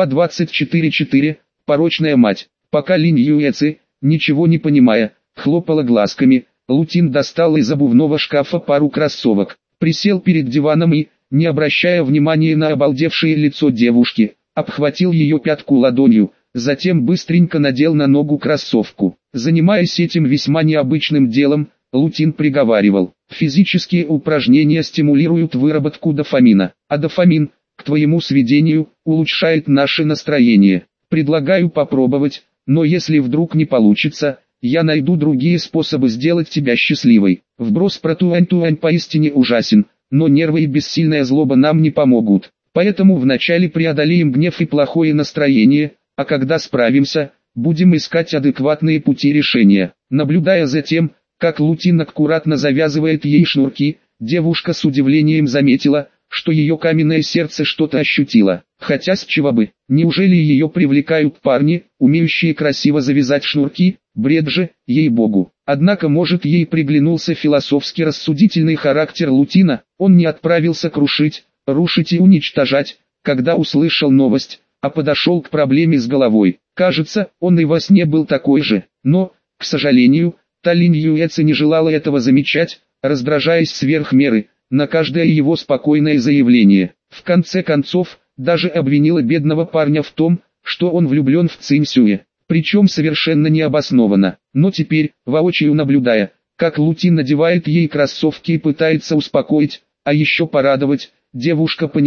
24.4. Порочная мать. Пока Линь Юэци, ничего не понимая, хлопала глазками, Лутин достал из обувного шкафа пару кроссовок, присел перед диваном и, не обращая внимания на обалдевшее лицо девушки, обхватил ее пятку ладонью, затем быстренько надел на ногу кроссовку. Занимаясь этим весьма необычным делом, Лутин приговаривал: «Физические упражнения стимулируют выработку дофамина, а дофамин, к твоему сведению, улучшает наше настроение. Предлагаю попробовать, но если вдруг не получится, я найду другие способы сделать тебя счастливой». Вброс про Туань-Туань поистине ужасен, но нервы и бессильная злоба нам не помогут. Поэтому вначале преодолеем гнев и плохое настроение, а когда справимся, будем искать адекватные пути решения. Наблюдая за тем, как Лутин аккуратно завязывает ей шнурки, девушка с удивлением заметила, что ее каменное сердце что-то ощутило. Хотя с чего бы? Неужели ее привлекают парни, умеющие красиво завязать шнурки? Бред же, ей-богу. Однако может ей приглянулся философски рассудительный характер Лутина. Он не отправился крушить, рушить и уничтожать, когда услышал новость, а подошел к проблеме с головой. Кажется, он и во сне был такой же. Но, к сожалению, Линь Юэци не желала этого замечать, раздражаясь сверх меры на каждое его спокойное заявление. В конце концов, даже обвинила бедного парня в том, что он влюблен в Цинь Сюэ, причем совершенно необоснованно. Но теперь, воочию наблюдая, как Лутин надевает ей кроссовки и пытается успокоить, а еще порадовать, девушка поняла,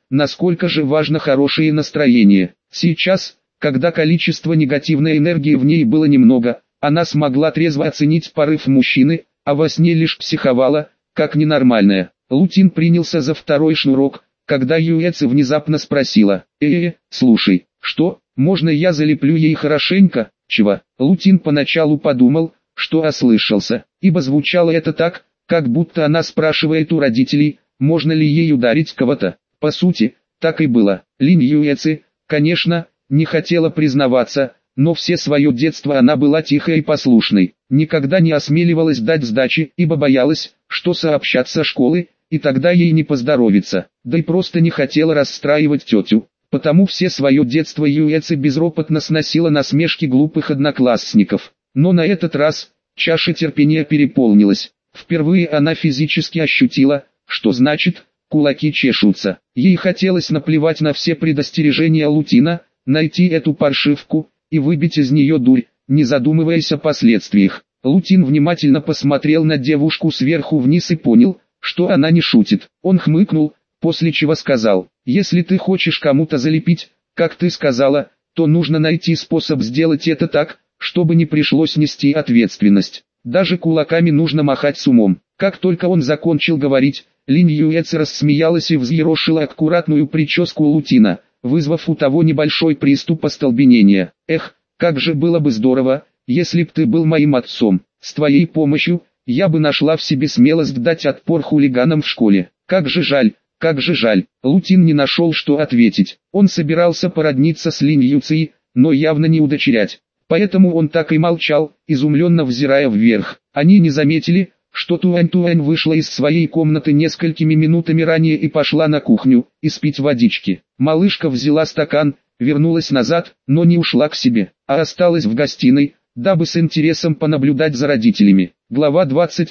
насколько же важно хорошее настроение. Сейчас, когда количество негативной энергии в ней было немного, она смогла трезво оценить порыв мужчины, а во сне лишь психовала, как ненормальная. Лутин принялся за второй шнурок, когда Юэци внезапно спросила: слушай, что, можно я залеплю ей хорошенько, чего?» Лутин поначалу подумал, что ослышался, ибо звучало это так, как будто она спрашивает у родителей, можно ли ей ударить кого-то. По сути, так и было. Линь Юэци, конечно, не хотела признаваться, но все свое детство она была тихой и послушной, никогда не осмеливалась дать сдачи, ибо боялась, что сообщат со школы, и тогда ей не поздоровится, да и просто не хотела расстраивать тетю. Потому все свое детство Юэци безропотно сносила насмешки глупых одноклассников. Но на этот раз, чаша терпения переполнилась. Впервые она физически ощутила, что значит, кулаки чешутся. Ей хотелось наплевать на все предостережения Лутина, найти эту паршивку, и выбить из нее дурь, не задумываясь о последствиях. Лутин внимательно посмотрел на девушку сверху вниз и понял, что она не шутит. Он хмыкнул, после чего сказал: «Если ты хочешь кому-то залепить, как ты сказала, то нужно найти способ сделать это так, чтобы не пришлось нести ответственность. Даже кулаками нужно махать с умом». Как только он закончил говорить, Линь Юэци рассмеялась и взъерошила аккуратную прическу Лутина, вызвав у того небольшой приступ остолбенения. «Эх, как же было бы здорово, если б ты был моим отцом. С твоей помощью, я бы нашла в себе смелость дать отпор хулиганам в школе. Как же жаль, как же жаль». Лутин не нашел, что ответить. Он собирался породниться с Линь Юци, но явно не удочерять. Поэтому он так и молчал, изумленно взирая вверх. Они не заметили, что Туань-Туань вышла из своей комнаты несколькими минутами ранее и пошла на кухню, испить водички. Малышка взяла стакан, вернулась назад, но не ушла к себе, а осталась в гостиной, дабы с интересом понаблюдать за родителями. Глава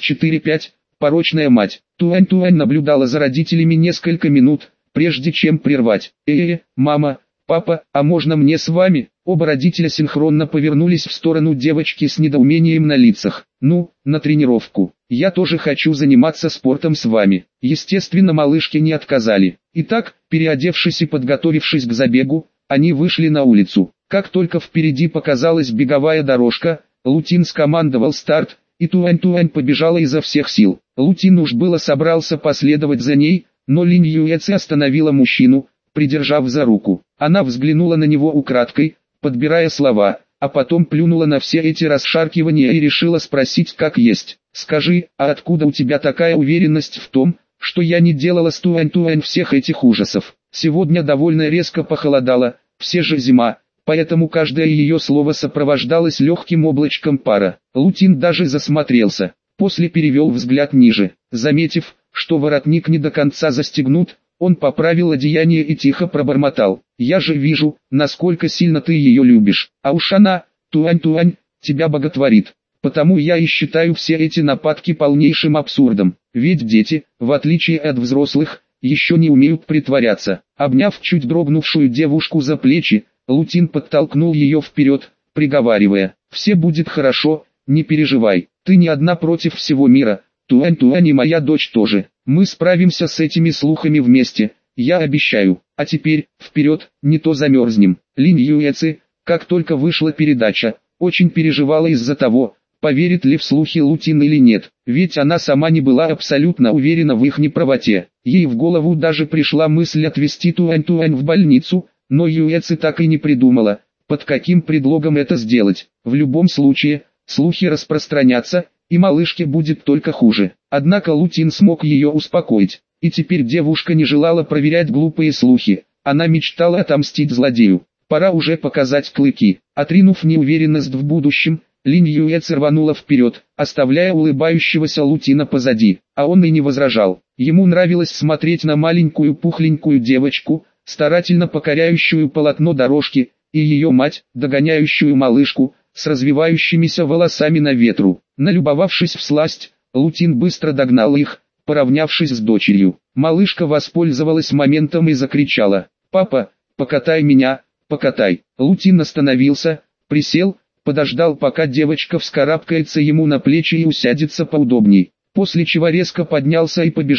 24.5. Порочная мать. Туань-Туань наблюдала за родителями несколько минут, прежде чем прервать. Мама, папа, а можно мне с вами?» Оба родителя синхронно повернулись в сторону девочки с недоумением на лицах. «Ну, на тренировку. Я тоже хочу заниматься спортом с вами». Естественно, малышки не отказали. Итак, переодевшись и подготовившись к забегу, они вышли на улицу. Как только впереди показалась беговая дорожка, Лутин скомандовал старт, и Туань-Туань побежала изо всех сил. Лутин уж было собрался последовать за ней, но Линь Юэци остановила мужчину, придержав за руку. Она взглянула на него украдкой, подбирая слова, а потом плюнула на все эти расшаркивания и решила спросить как есть. «Скажи, а откуда у тебя такая уверенность в том, что я не делала с Туань-Туань всех этих ужасов? Сегодня довольно резко похолодало, все же зима, поэтому каждое ее слово сопровождалось легким облачком пара». Лутин даже засмотрелся, после перевел взгляд ниже, заметив, что воротник не до конца застегнут, он поправил одеяние и тихо пробормотал: «Я же вижу, насколько сильно ты ее любишь, а уж она, Туань-Туань, тебя боготворит. Потому я и считаю все эти нападки полнейшим абсурдом, ведь дети, в отличие от взрослых, еще не умеют притворяться». Обняв чуть дрогнувшую девушку за плечи, Лутин подтолкнул ее вперед, приговаривая: «Все будет хорошо, не переживай, ты не одна против всего мира, Туань-Туань и моя дочь тоже. Мы справимся с этими слухами вместе, я обещаю. А теперь, вперед, не то замерзнем». Линь Юэци, как только вышла передача, очень переживала из-за того, поверит ли в слухи Лутин или нет, ведь она сама не была абсолютно уверена в их неправоте. Ей в голову даже пришла мысль отвезти Туань-Туань в больницу, но Юэци так и не придумала, под каким предлогом это сделать. В любом случае, слухи распространятся, и малышке будет только хуже. Однако Лутин смог ее успокоить, и теперь девушка не желала проверять глупые слухи, она мечтала отомстить злодею. Пора уже показать клыки. Отринув неуверенность в будущем, Линь Юэци рванула вперед, оставляя улыбающегося Лутина позади, а он и не возражал. Ему нравилось смотреть на маленькую пухленькую девочку, старательно покоряющую полотно дорожки, и ее мать, догоняющую малышку, с развивающимися волосами на ветру. Налюбовавшись всласть, Лутин быстро догнал их, поравнявшись с дочерью. Малышка воспользовалась моментом и закричала: «Папа, покатай меня, покатай». Лутин остановился, присел, подождал пока девочка вскарабкается ему на плечи и усядется поудобней, после чего резко поднялся и побежал,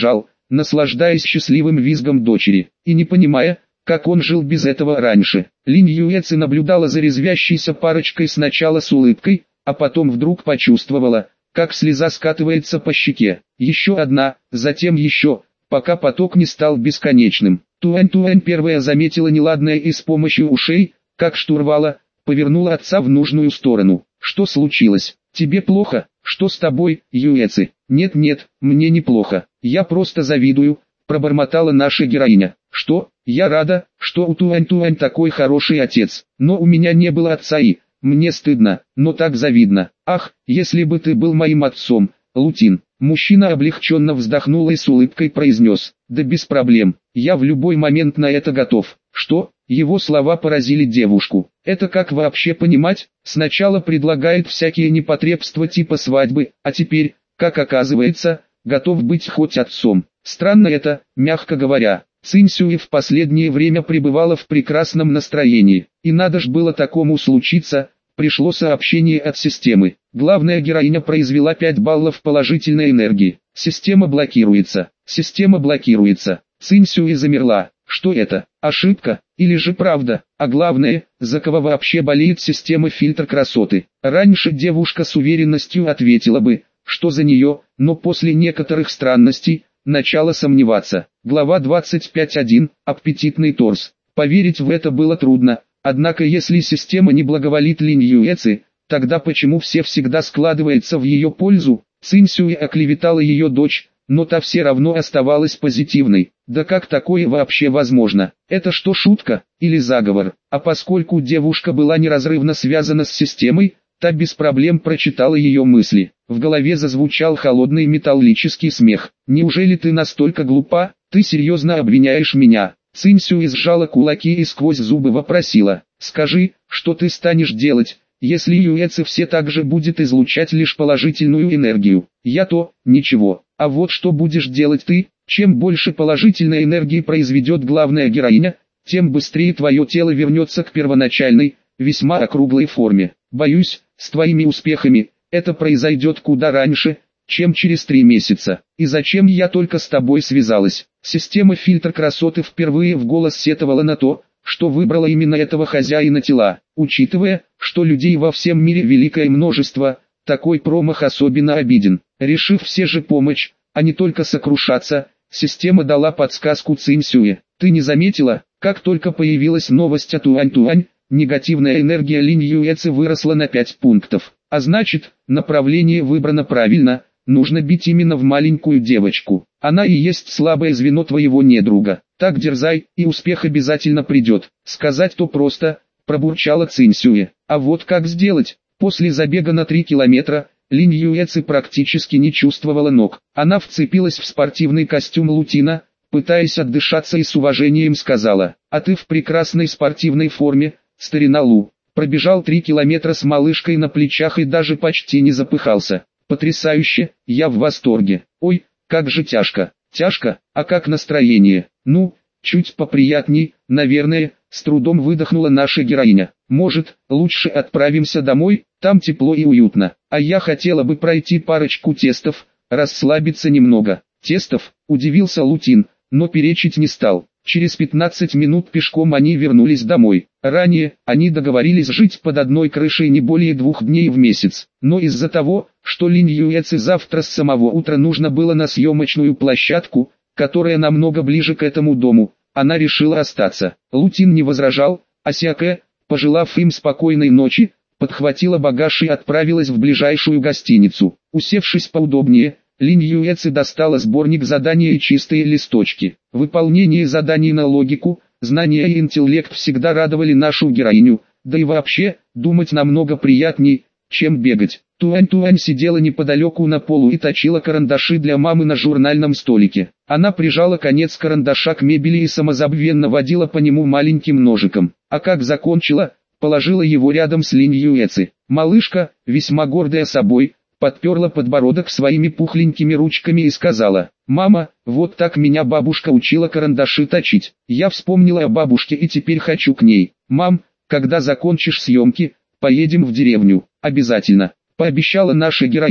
наслаждаясь счастливым визгом дочери, и не понимая, как он жил без этого раньше. Линь Юэци наблюдала за резвящейся парочкой сначала с улыбкой, а потом вдруг почувствовала, как слеза скатывается по щеке. Еще одна, затем еще, пока поток не стал бесконечным. Туань первая заметила неладное и с помощью ушей, как штурвала, повернула отца в нужную сторону. «Что случилось? Тебе плохо? Что с тобой, Юэци?» «Нет, мне неплохо. Я просто завидую», пробормотала наша героиня. «Что? Я рада, что у Туань такой хороший отец. Но у меня не было отца и... Мне стыдно, но так завидно. Ах, если бы ты был моим отцом, Лутин». Мужчина облегченно вздохнул и с улыбкой произнес: «Да без проблем, я в любой момент на это готов». «Что?» Его слова поразили девушку. «Это как вообще понимать? Сначала предлагает всякие непотребства типа свадьбы, а теперь, как оказывается, готов быть хоть отцом. Странно это, мягко говоря». Цинь-Сюэ в последнее время пребывала в прекрасном настроении, и надо ж было такому случиться. Пришло сообщение от системы. Главная героиня произвела 5 баллов положительной энергии. Система блокируется. Система блокируется. Цинь-Сюэ замерла. Что это? Ошибка? Или же правда? А главное, за кого вообще болеет система фильтр красоты? Раньше девушка с уверенностью ответила бы, что за нее, но после некоторых странностей, начала сомневаться. Глава 25.1. Аппетитный торс. Поверить в это было трудно. Однако если система не благоволит Линь Юэци, тогда почему все всегда складывается в ее пользу? Цинь-Сюэ оклеветала ее дочь, но та все равно оставалась позитивной. Да как такое вообще возможно? Это что, шутка или заговор? А поскольку девушка была неразрывно связана с системой, та без проблем прочитала ее мысли. В голове зазвучал холодный металлический смех. «Неужели ты настолько глупа? Ты серьезно обвиняешь меня?» Цинь-Сюэ сжала кулаки и сквозь зубы вопросила: «Скажи, что ты станешь делать, если Юэци все так же будет излучать лишь положительную энергию?» «Я-то, ничего. А вот что будешь делать ты? Чем больше положительной энергии произведет главная героиня, тем быстрее твое тело вернется к первоначальной, весьма округлой форме. Боюсь, с твоими успехами, это произойдет куда раньше, чем через 3 месяца. И зачем я только с тобой связалась?» Система фильтр красоты впервые в голос сетовала на то, что выбрала именно этого хозяина тела. Учитывая, что людей во всем мире великое множество, такой промах особенно обиден. Решив все же помочь, а не только сокрушаться, система дала подсказку Цинь-Сюэ. «Ты не заметила, как только появилась новость о Туань-Туань, негативная энергия Линь Юэци выросла на 5 пунктов. А значит, направление выбрано правильно, нужно бить именно в маленькую девочку. Она и есть слабое звено твоего недруга. Так дерзай, и успех обязательно придет». «Сказать-то просто», пробурчала Цинь-Сюэ. «А вот как сделать?» После забега на 3 километра, Линь Юэци практически не чувствовала ног. Она вцепилась в спортивный костюм Лутина, пытаясь отдышаться, и с уважением сказала: «А ты в прекрасной спортивной форме, старина Лу». Пробежал 3 километра с малышкой на плечах и даже почти не запыхался. «Потрясающе, я в восторге. Ой, как же тяжко». «Тяжко? А как настроение?» «Ну, чуть поприятней, наверное», с трудом выдохнула наша героиня. «Может, лучше отправимся домой, там тепло и уютно. А я хотела бы пройти парочку тестов, расслабиться немного». «Тестов?» – удивился Лутин, но перечить не стал. Через 15 минут пешком они вернулись домой. Ранее, они договорились жить под одной крышей не более 2 дней в месяц. Но из-за того, что Линь Юэци завтра с самого утра нужно было на съемочную площадку, которая намного ближе к этому дому, она решила остаться. Лутин не возражал, а Сяке, пожелав им спокойной ночи, подхватила багаж и отправилась в ближайшую гостиницу. Усевшись поудобнее, Линь Юэци достала сборник заданий и чистые листочки. Выполнение заданий на логику, знания и интеллект всегда радовали нашу героиню, да и вообще, думать намного приятней, чем бегать. Туань сидела неподалеку на полу и точила карандаши для мамы на журнальном столике. Она прижала конец карандаша к мебели и самозабвенно водила по нему маленьким ножиком. А как закончила, положила его рядом с Линь Юэци. Малышка, весьма гордая собой, подперла подбородок своими пухленькими ручками и сказала: «Мама, вот так меня бабушка учила карандаши точить. Я вспомнила о бабушке и теперь хочу к ней. Мам, когда закончишь съемки, поедем в деревню, обязательно», пообещала наша героиня.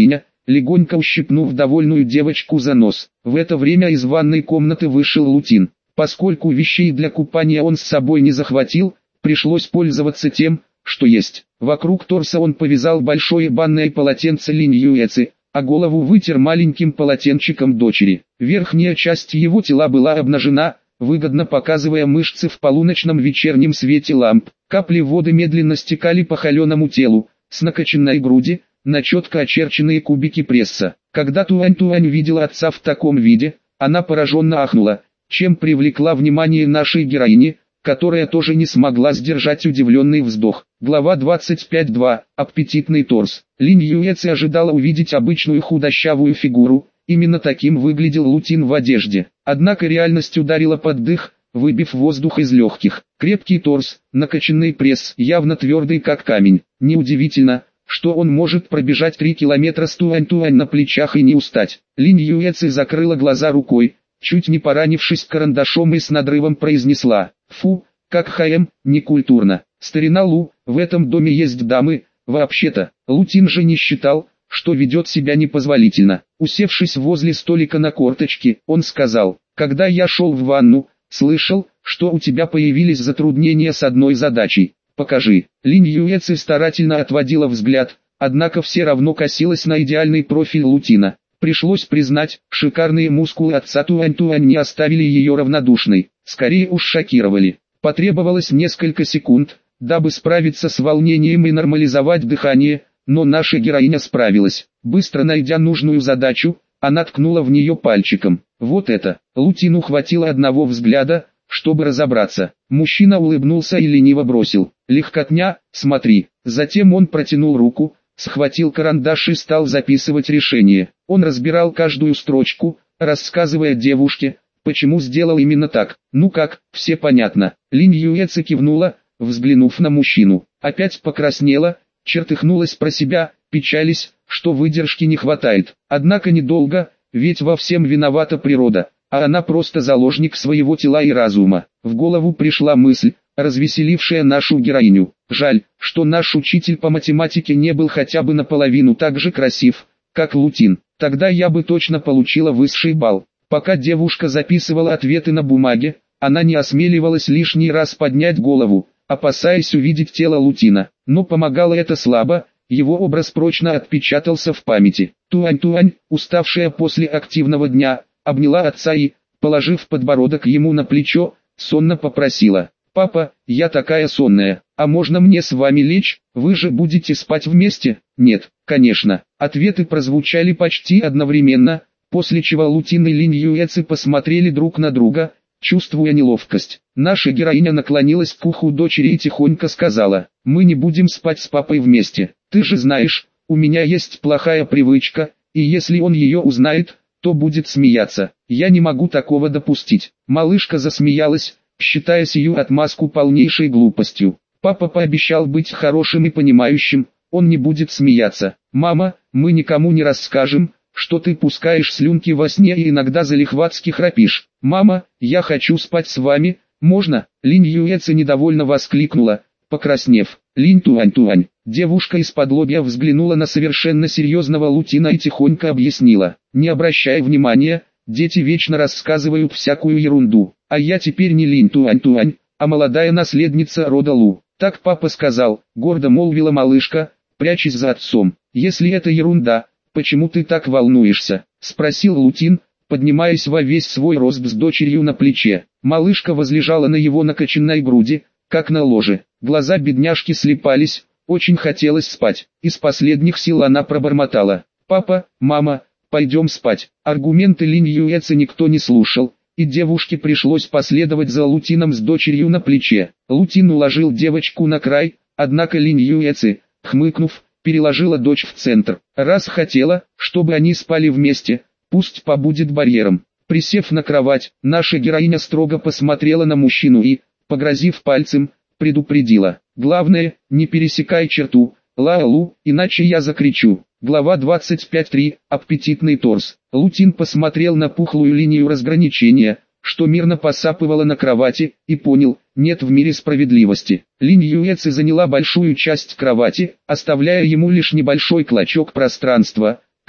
легонько ущипнув довольную девочку за нос. В это время из ванной комнаты вышел Лутин. Поскольку вещей для купания он с собой не захватил, пришлось пользоваться тем, что есть. Вокруг торса он повязал большое банное полотенце Линь Юэци, а голову вытер маленьким полотенчиком дочери. Верхняя часть его тела была обнажена, выгодно показывая мышцы в полуночном вечернем свете ламп. Капли воды медленно стекали по холеному телу, с накачанной груди, на четко очерченные кубики пресса. Когда Туань видела отца в таком виде, она пораженно ахнула, чем привлекла внимание нашей героини, которая тоже не смогла сдержать удивленный вздох. Глава 25.2. Аппетитный торс. Линь Юэци ожидала увидеть обычную худощавую фигуру, именно таким выглядел Лутин в одежде. Однако реальность ударила под дых, выбив воздух из легких. Крепкий торс, накачанный пресс, явно твердый как камень. Неудивительно, что он может пробежать 3 километра с Туань на плечах и не устать. Линь Юэци закрыла глаза рукой, чуть не поранившись карандашом и с надрывом произнесла: «Фу, как некультурно. Старина Лу, в этом доме есть дамы, вообще-то». Лутин же не считал, что ведет себя непозволительно. Усевшись возле столика на корточки, он сказал: «Когда я шел в ванну, слышал, что у тебя появились затруднения с одной задачей. Покажи». Линь Юэци старательно отводила взгляд, однако все равно косилась на идеальный профиль Лутина. Пришлось признать, шикарные мускулы отца Туань не оставили ее равнодушной, скорее уж шокировали. Потребовалось несколько секунд, дабы справиться с волнением и нормализовать дыхание, но наша героиня справилась. Быстро найдя нужную задачу, она ткнула в нее пальчиком. Вот это. Лутину хватило одного взгляда, чтобы разобраться. Мужчина улыбнулся и лениво бросил: «Легкотня, смотри». Затем он протянул руку, схватил карандаш и стал записывать решение. Он разбирал каждую строчку, рассказывая девушке, почему сделал именно так. «Ну как, все понятно?» Линь Юэци кивнула, взглянув на мужчину. Опять покраснела, чертыхнулась про себя, печались, что выдержки не хватает. Однако недолго, ведь во всем виновата природа, а она просто заложник своего тела и разума. В голову пришла мысль, развеселившая нашу героиню. Жаль, что наш учитель по математике не был хотя бы наполовину так же красив, как Лутин. Тогда я бы точно получила высший балл. Пока девушка записывала ответы на бумаге, она не осмеливалась лишний раз поднять голову, опасаясь увидеть тело Лутина. Но помогало это слабо, его образ прочно отпечатался в памяти. Туань, уставшая после активного дня, обняла отца и, положив подбородок ему на плечо, сонно попросила: «Папа, я такая сонная, а можно мне с вами лечь, вы же будете спать вместе?» «Нет, конечно». Ответы прозвучали почти одновременно, после чего Лутин и Линь Юэци посмотрели друг на друга, чувствуя неловкость. Наша героиня наклонилась к уху дочери и тихонько сказала: «Мы не будем спать с папой вместе. Ты же знаешь, у меня есть плохая привычка, и если он ее узнает, то будет смеяться. Я не могу такого допустить». Малышка засмеялась, считая сию отмазку полнейшей глупостью. Папа пообещал быть хорошим и понимающим, он не будет смеяться. «Мама, мы никому не расскажем, что ты пускаешь слюнки во сне и иногда залихватски храпишь. Мама, я хочу спать с вами, можно?» Линь Юэци недовольно воскликнула, покраснев. «Линь Туань». Девушка из-под взглянула на совершенно серьезного Лутина и тихонько объяснила: «Не обращай внимания, дети вечно рассказывают всякую ерунду, а я теперь не Линь Туань, а молодая наследница рода Лу. Так папа сказал», — гордо молвила малышка, прячась за отцом. «Если это ерунда, почему ты так волнуешься?» — спросил Лутин, поднимаясь во весь свой рост с дочерью на плече. Малышка возлежала на его накачанной груди, как на ложе. Глаза бедняжки слепались, очень хотелось спать. Из последних сил она пробормотала: «Папа, мама, пойдем спать». Аргументы Линь Юэци никто не слушал, и девушке пришлось последовать за Лутином с дочерью на плече. Лутин уложил девочку на край, однако Линь Юэци, хмыкнув, переложила дочь в центр. Раз хотела, чтобы они спали вместе, пусть побудет барьером. Присев на кровать, наша героиня строго посмотрела на мужчину и, погрозив пальцем, предупредила: «Главное, не пересекай черту, Лаолу, иначе я закричу». Глава 25.3. Аппетитный торс. Лутин посмотрел на пухлую линию разграничения, что мирно посапывала на кровати, и понял: нет в мире справедливости. Линь Юэци заняла большую часть кровати, оставляя ему лишь небольшой клочок пространства,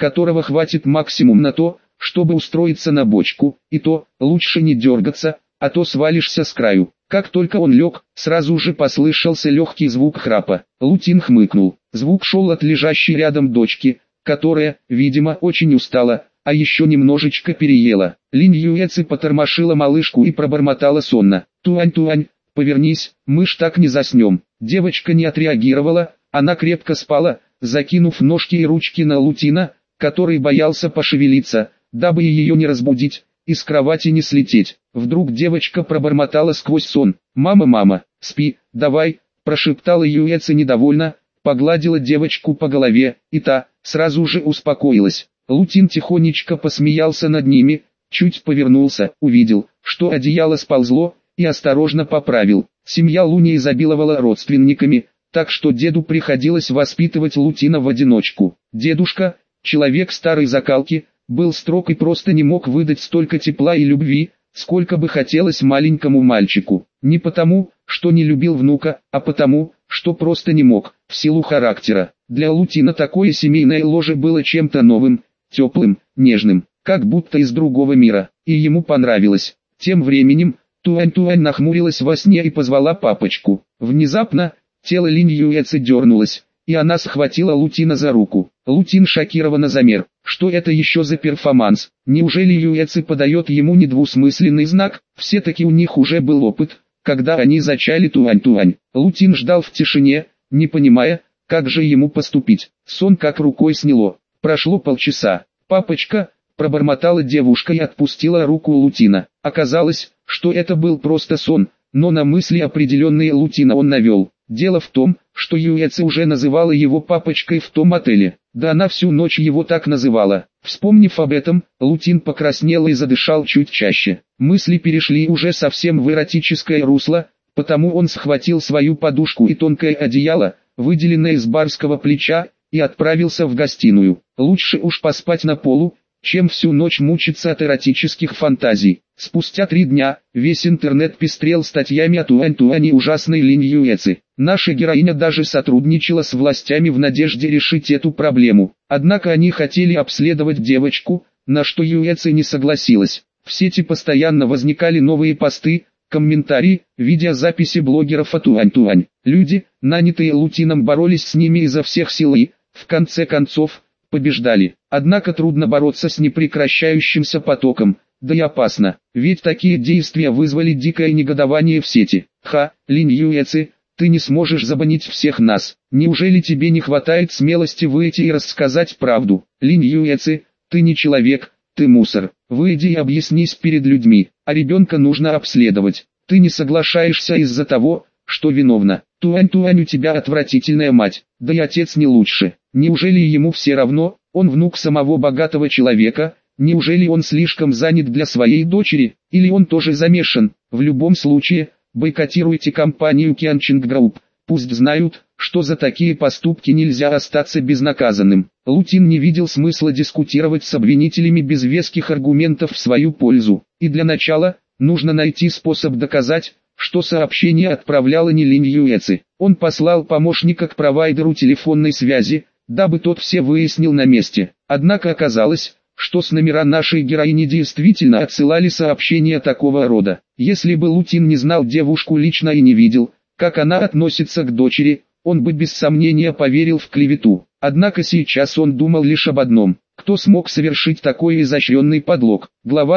которого хватит максимум на то, чтобы устроиться на бочку, и то, лучше не дергаться, а то свалишься с краю. Как только он лег, сразу же послышался легкий звук храпа. Лутин хмыкнул. Звук шел от лежащей рядом дочки, которая, видимо, очень устала, а еще немножечко переела. Линь Юэци потормошила малышку и пробормотала сонно: «Туань, Туань, повернись, мы ж так не заснем». Девочка не отреагировала, она крепко спала, закинув ножки и ручки на Лутина, который боялся пошевелиться, дабы ее не разбудить, и с кровати не слететь. Вдруг девочка пробормотала сквозь сон: «Мама, мама, спи, давай», прошептала Юэци недовольно, погладила девочку по голове, и та сразу же успокоилась. Лутин тихонечко посмеялся над ними, чуть повернулся, увидел, что одеяло сползло, и осторожно поправил. Семья Луни изобиловала родственниками, так что деду приходилось воспитывать Лутина в одиночку. Дедушка, человек старой закалки, был строг и просто не мог выдать столько тепла и любви, сколько бы хотелось маленькому мальчику. Не потому, что не любил внука, а потому, что просто не мог, в силу характера. Для Лутина такое семейное ложе было чем-то новым, теплым, нежным, как будто из другого мира, и ему понравилось. Тем временем, Туань-Туань нахмурилась во сне и позвала папочку. Внезапно, тело Линь Юэци дернулось, и она схватила Лутина за руку. Лутин шокированно замер. Что это еще за перформанс? Неужели Юэци подает ему недвусмысленный знак? Все-таки у них уже был опыт, когда они зачали Туань-Туань. Лутин ждал в тишине, не понимая, как же ему поступить. Сон как рукой сняло. Прошло полчаса. «Папочка», пробормотала девушка и отпустила руку Лутина. Оказалось, что это был просто сон, но на мысли определенные Лутина он навел. Дело в том, что Юэци уже называла его папочкой в том отеле. Да она всю ночь его так называла. Вспомнив об этом, Лутин покраснел и задышал чуть чаще. Мысли перешли уже совсем в эротическое русло, потому он схватил свою подушку и тонкое одеяло, выделенное из барского плеча, и отправился в гостиную. Лучше уж поспать на полу, чем всю ночь мучиться от эротических фантазий. Спустя 3 дня, весь интернет пестрел статьями о Туань-Туань и ужасной Линь Юэци. Наша героиня даже сотрудничала с властями в надежде решить эту проблему. Однако они хотели обследовать девочку, на что Юэци не согласилась. В сети постоянно возникали новые посты, комментарии, видеозаписи блогеров о Туань-Туань. Люди, нанятые Лутином, боролись с ними изо всех сил и, в конце концов, побеждали. Однако трудно бороться с непрекращающимся потоком, да и опасно, ведь такие действия вызвали дикое негодование в сети. Линь Юэци, ты не сможешь забанить всех нас. Неужели тебе не хватает смелости выйти и рассказать правду? Линь Юэци, ты не человек, ты мусор. Выйди и объяснись перед людьми, а ребенка нужно обследовать. Ты не соглашаешься из-за того, что виновна. Туань-Туань, у тебя отвратительная мать, да и отец не лучше. Неужели ему все равно, он внук самого богатого человека? Неужели он слишком занят для своей дочери, или он тоже замешан? В любом случае, бойкотируйте компанию Кянчинг Групп. Пусть знают, что за такие поступки нельзя остаться безнаказанным. Лутин не видел смысла дискутировать с обвинителями без веских аргументов в свою пользу. И для начала, нужно найти способ доказать, что сообщение отправляла не Линь Юэци. Он послал помощника к провайдеру телефонной связи, дабы тот все выяснил на месте. Однако оказалось, что с номера нашей героини действительно отсылали сообщения такого рода. Если бы Лутин не знал девушку лично и не видел, как она относится к дочери, он бы без сомнения поверил в клевету. Однако сейчас он думал лишь об одном: кто смог совершить такой изощренный подлог. Глава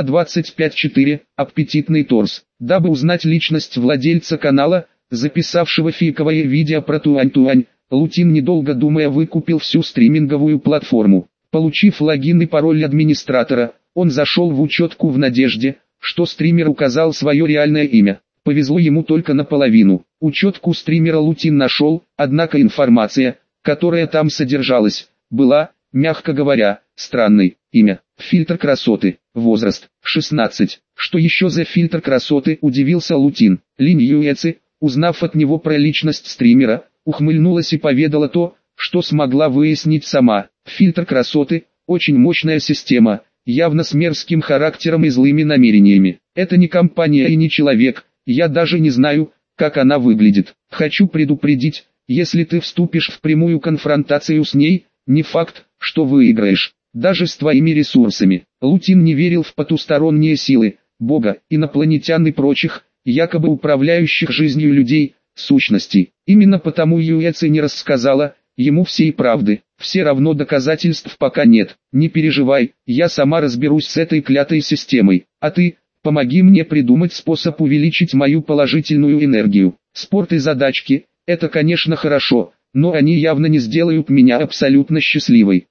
25.4. Аппетитный торс. Дабы узнать личность владельца канала, записавшего фейковое видео про Туань-Туань, Лутин, недолго думая, выкупил всю стриминговую платформу. Получив логин и пароль администратора, он зашел в учетку в надежде, что стример указал свое реальное имя. Повезло ему только наполовину. Учетку стримера Лутин нашел, однако информация, которая там содержалась, была, мягко говоря, странной. Имя: фильтр красоты, возраст: 16. Что еще за фильтр красоты, удивился Лутин. Линь Юэци, узнав от него про личность стримера, ухмыльнулась и поведала то, что смогла выяснить сама. Фильтр красоты – очень мощная система, явно с мерзким характером и злыми намерениями. Это не компания и не человек, я даже не знаю, как она выглядит. Хочу предупредить, если ты вступишь в прямую конфронтацию с ней, не факт, что выиграешь. даже с твоими ресурсами. Лутин не верил в потусторонние силы, Бога, инопланетян и прочих, якобы управляющих жизнью людей, сущностей. Именно потому Юэци не рассказала ему всей правды. Все равно доказательств пока нет. Не переживай, я сама разберусь с этой клятой системой. А ты, помоги мне придумать способ увеличить мою положительную энергию. Спорт и задачки – это, конечно, хорошо, но они явно не сделают меня абсолютно счастливой.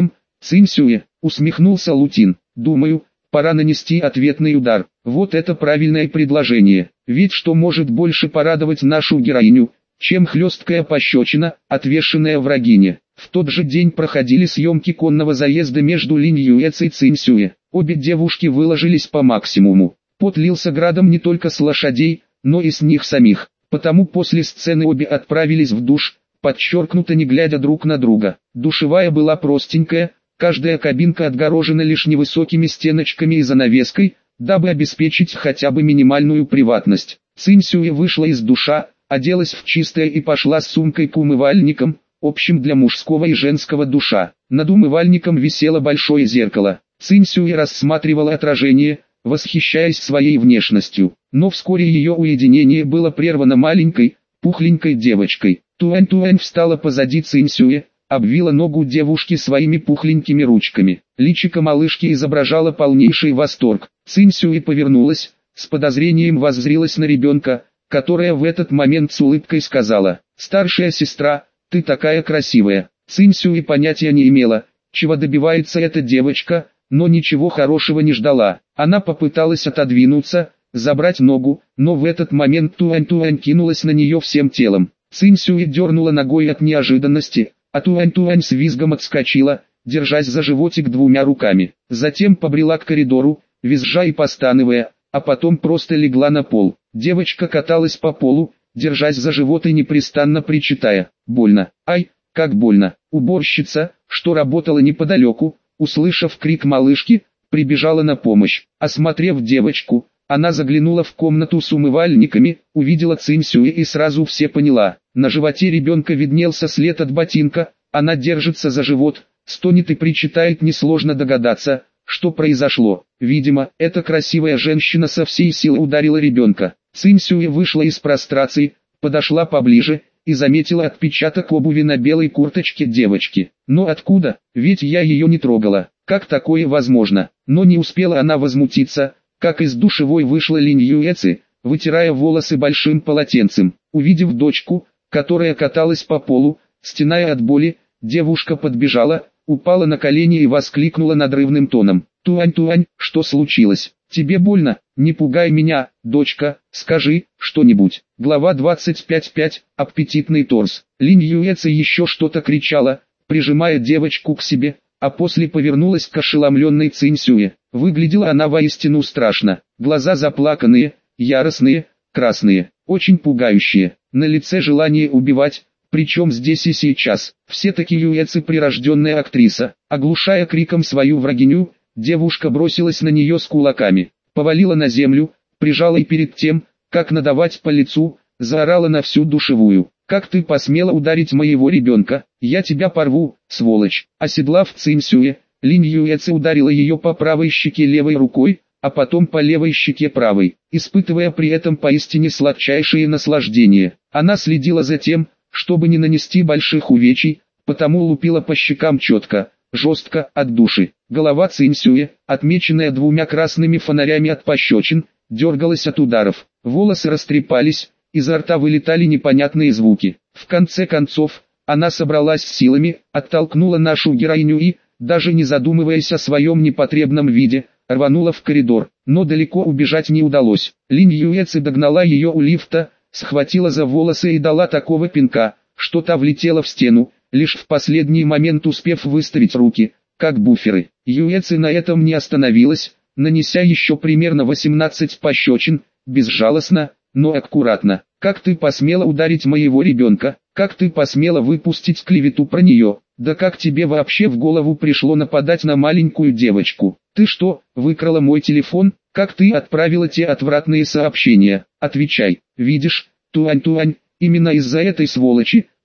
Цинсюэ, усмехнулся Лутин. Думаю, пора нанести ответный удар. Вот это правильное предложение. Ведь что может больше порадовать нашу героиню, чем хлесткая пощечина, отвешенная врагине. В тот же день проходили съемки конного заезда между Линь Юэци и Цинсюэ. Обе девушки выложились по максимуму. Пот лился градом не только с лошадей, но и с них самих. Потому после сцены обе отправились в душ, подчеркнуто не глядя друг на друга. Душевая была простенькая, каждая кабинка отгорожена лишь невысокими стеночками и занавеской, дабы обеспечить хотя бы минимальную приватность. Цинсюэ вышла из душа, оделась в чистое и пошла с сумкой к умывальникам, общим для мужского и женского душа. Над умывальником висело большое зеркало. Цинсюэ рассматривала отражение, восхищаясь своей внешностью. Но вскоре ее уединение было прервано маленькой, пухленькой девочкой. Туань-Туань встала позади Цинсюэ, обвила ногу девушки своими пухленькими ручками. Личико малышки изображало полнейший восторг. Цинсюэ повернулась, с подозрением воззрилась на ребенка, которая в этот момент с улыбкой сказала: «Старшая сестра, ты такая красивая». Цинсюэ понятия не имела, чего добивается эта девочка, но ничего хорошего не ждала. Она попыталась отодвинуться, забрать ногу, но в этот момент Туань-Туань кинулась на нее всем телом. Цинсюэ дернула ногой от неожиданности, а Туань-Туань с визгом отскочила, держась за животик двумя руками. Затем побрела к коридору, визжа и постановая, а потом просто легла на пол. Девочка каталась по полу, держась за живот и непрестанно причитая: «Больно! Ай, как больно!» Уборщица, что работала неподалеку, услышав крик малышки, прибежала на помощь. Осмотрев девочку, она заглянула в комнату с умывальниками, увидела Цинсюэ и сразу все поняла. На животе ребенка виднелся след от ботинка, она держится за живот, стонет и причитает, несложно догадаться, что произошло. Видимо, эта красивая женщина со всей силы ударила ребенка. Цинсюэ вышла из прострации, подошла поближе и заметила отпечаток обуви на белой курточке девочки. Но откуда? Ведь я ее не трогала. Как такое возможно? Но не успела она возмутиться, как из душевой вышла Линь Юэци, вытирая волосы большим полотенцем. Увидев дочку, которая каталась по полу, стеная от боли, девушка подбежала, упала на колени и воскликнула надрывным тоном: «Туань-Туань, что случилось? Тебе больно? Не пугай меня, дочка, скажи что-нибудь». Глава 25.5. Аппетитный торс. Линь Юэци еще что-то кричала, прижимая девочку к себе, а после повернулась к ошеломленной Цинсюэ. Выглядела она воистину страшно. Глаза заплаканные, яростные, красные, очень пугающие. На лице желание убивать, причем здесь и сейчас. Все-таки Юэци прирожденная актриса. Оглушая криком свою врагиню, девушка бросилась на нее с кулаками, повалила на землю, прижала и перед тем, как надавать по лицу, заорала на всю душевую: «Как ты посмела ударить моего ребенка? Я тебя порву, сволочь!» Оседлав Цинсюэ, Линь Юэци ударила ее по правой щеке левой рукой, а потом по левой щеке правой, испытывая при этом поистине сладчайшее наслаждение. Она следила за тем, чтобы не нанести больших увечий, потому лупила по щекам четко, жестко, от души. Голова Цинсюэ, отмеченная двумя красными фонарями от пощечин, дергалась от ударов. Волосы растрепались, изо рта вылетали непонятные звуки. В конце концов, она собралась с силами, оттолкнула нашу героиню и, даже не задумываясь о своем непотребном виде, рванула в коридор. Но далеко убежать не удалось. Линь Юэци догнала ее у лифта, схватила за волосы и дала такого пинка, что та влетела в стену, лишь в последний момент успев выставить руки, как буферы. Юэци на этом не остановилась, нанеся еще примерно 18 пощечин, безжалостно, но аккуратно. «Как ты посмела ударить моего ребенка? Как ты посмела выпустить клевету про нее? Да как тебе вообще в голову пришло нападать на маленькую девочку? Ты что, выкрала мой телефон? Как ты отправила те отвратные сообщения? Отвечай. Видишь, Туань-Туань, именно из-за этой сволочи,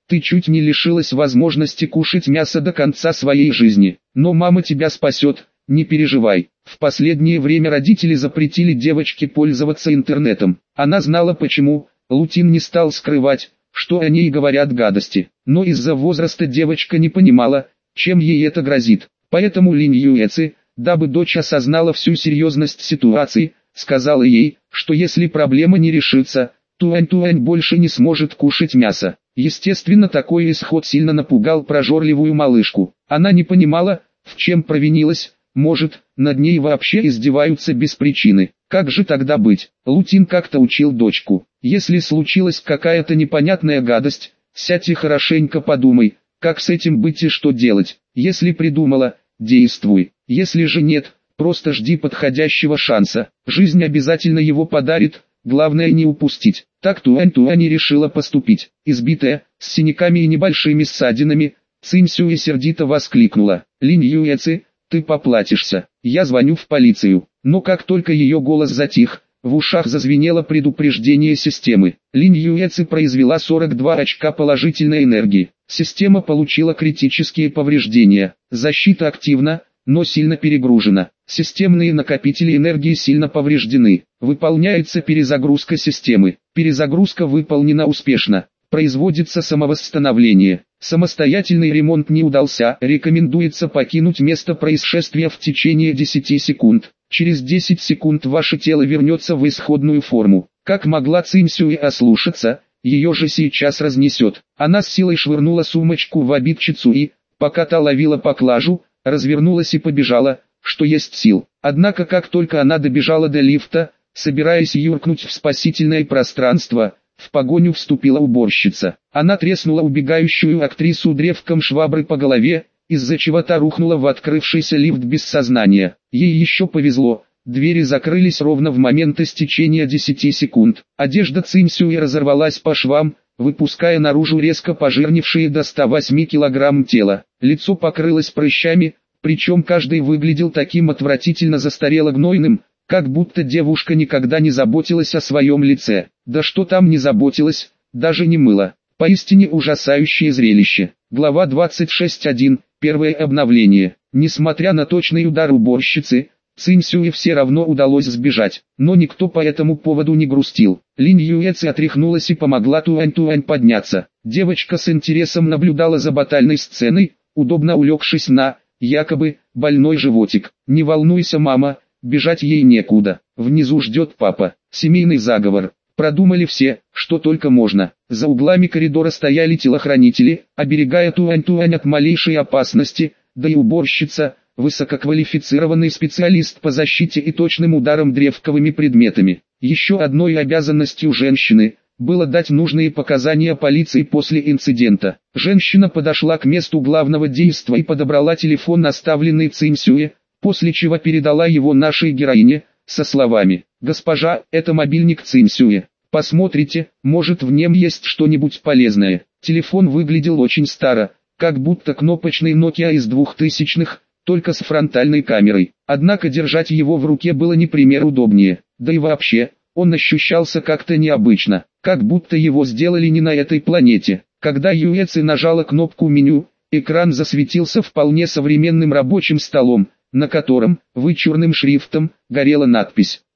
Ты чуть не лишилась возможности кушать мясо до конца своей жизни. Но мама тебя спасет, не переживай. В последнее время родители запретили девочке пользоваться интернетом. Она знала почему, Лутин не стал скрывать, что о ней говорят гадости. Но из-за возраста девочка не понимала, чем ей это грозит. Поэтому Линь Юэци, дабы дочь осознала всю серьезность ситуации, сказала ей, что если проблема не решится, Туань-Туань больше не сможет кушать мясо. Естественно, такой исход сильно напугал прожорливую малышку. Она не понимала, в чем провинилась, может, над ней вообще издеваются без причины. Как же тогда быть? Лутин как-то учил дочку. Если случилась какая-то непонятная гадость, сядь и хорошенько подумай, как с этим быть и что делать. Если придумала, действуй. Если же нет, просто жди подходящего шанса. Жизнь обязательно его подарит, главное не упустить. Так Туань-Туань и решила поступить. Избитая, с синяками и небольшими ссадинами, Цинь Сюэ сердито воскликнула: «Линь Юэци, ты поплатишься, я звоню в полицию». Но как только ее голос затих, в ушах зазвенело предупреждение системы. Линь Юэци произвела 42 очка положительной энергии. Система получила критические повреждения. Защита активна, но сильно перегружена. Системные накопители энергии сильно повреждены. Выполняется перезагрузка системы. Перезагрузка выполнена успешно. Производится самовосстановление. Самостоятельный ремонт не удался. Рекомендуется покинуть место происшествия в течение 10 секунд. Через 10 секунд ваше тело вернется в исходную форму. Как могла Цинь Сюэ ослушаться, ее же сейчас разнесет. Она с силой швырнула сумочку в обидчицу и, пока та ловила поклажу, развернулась и побежала, что есть сил. Однако как только она добежала до лифта, собираясь юркнуть в спасительное пространство, в погоню вступила уборщица. Она треснула убегающую актрису древком швабры по голове, из-за чего та рухнула в открывшийся лифт без сознания. Ей еще повезло, двери закрылись ровно в момент истечения 10 секунд. Одежда Цинь Сюэ разорвалась по швам, выпуская наружу резко пожирневшие до 108 килограмм тела. Лицо покрылось прыщами, причем каждый выглядел таким отвратительно застарело-гнойным, как будто девушка никогда не заботилась о своем лице. Да что там не заботилась, даже не мыла. Поистине ужасающее зрелище. Глава 26.1. Первое обновление. Несмотря на точный удар уборщицы, Цинь Сюэ все равно удалось сбежать, но никто по этому поводу не грустил. Линь Юэци отряхнулась и помогла Туань-Туань подняться. Девочка с интересом наблюдала за батальной сценой, удобно улегшись на, якобы, больной животик. «Не волнуйся, мама, бежать ей некуда. Внизу ждет папа». Семейный заговор. Продумали все, что только можно. За углами коридора стояли телохранители, оберегая Туань-Туань от малейшей опасности, да и уборщица, высококвалифицированный специалист по защите и точным ударам древковыми предметами. Еще одной обязанностью женщины было дать нужные показания полиции после инцидента. Женщина подошла к месту главного действа и подобрала телефон, оставленный Цинь Сюэ, после чего передала его нашей героине, со словами: «Госпожа, это мобильник Цинь Сюэ. Посмотрите, может в нем есть что-нибудь полезное». Телефон выглядел очень старо, как будто кнопочный Nokia из 2000-х, только с фронтальной камерой. Однако держать его в руке было не пример удобнее. Да и вообще, он ощущался как-то необычно, как будто его сделали не на этой планете. Когда Юэци нажала кнопку меню, экран засветился вполне современным рабочим столом, на котором, вычурным шрифтом, горела надпись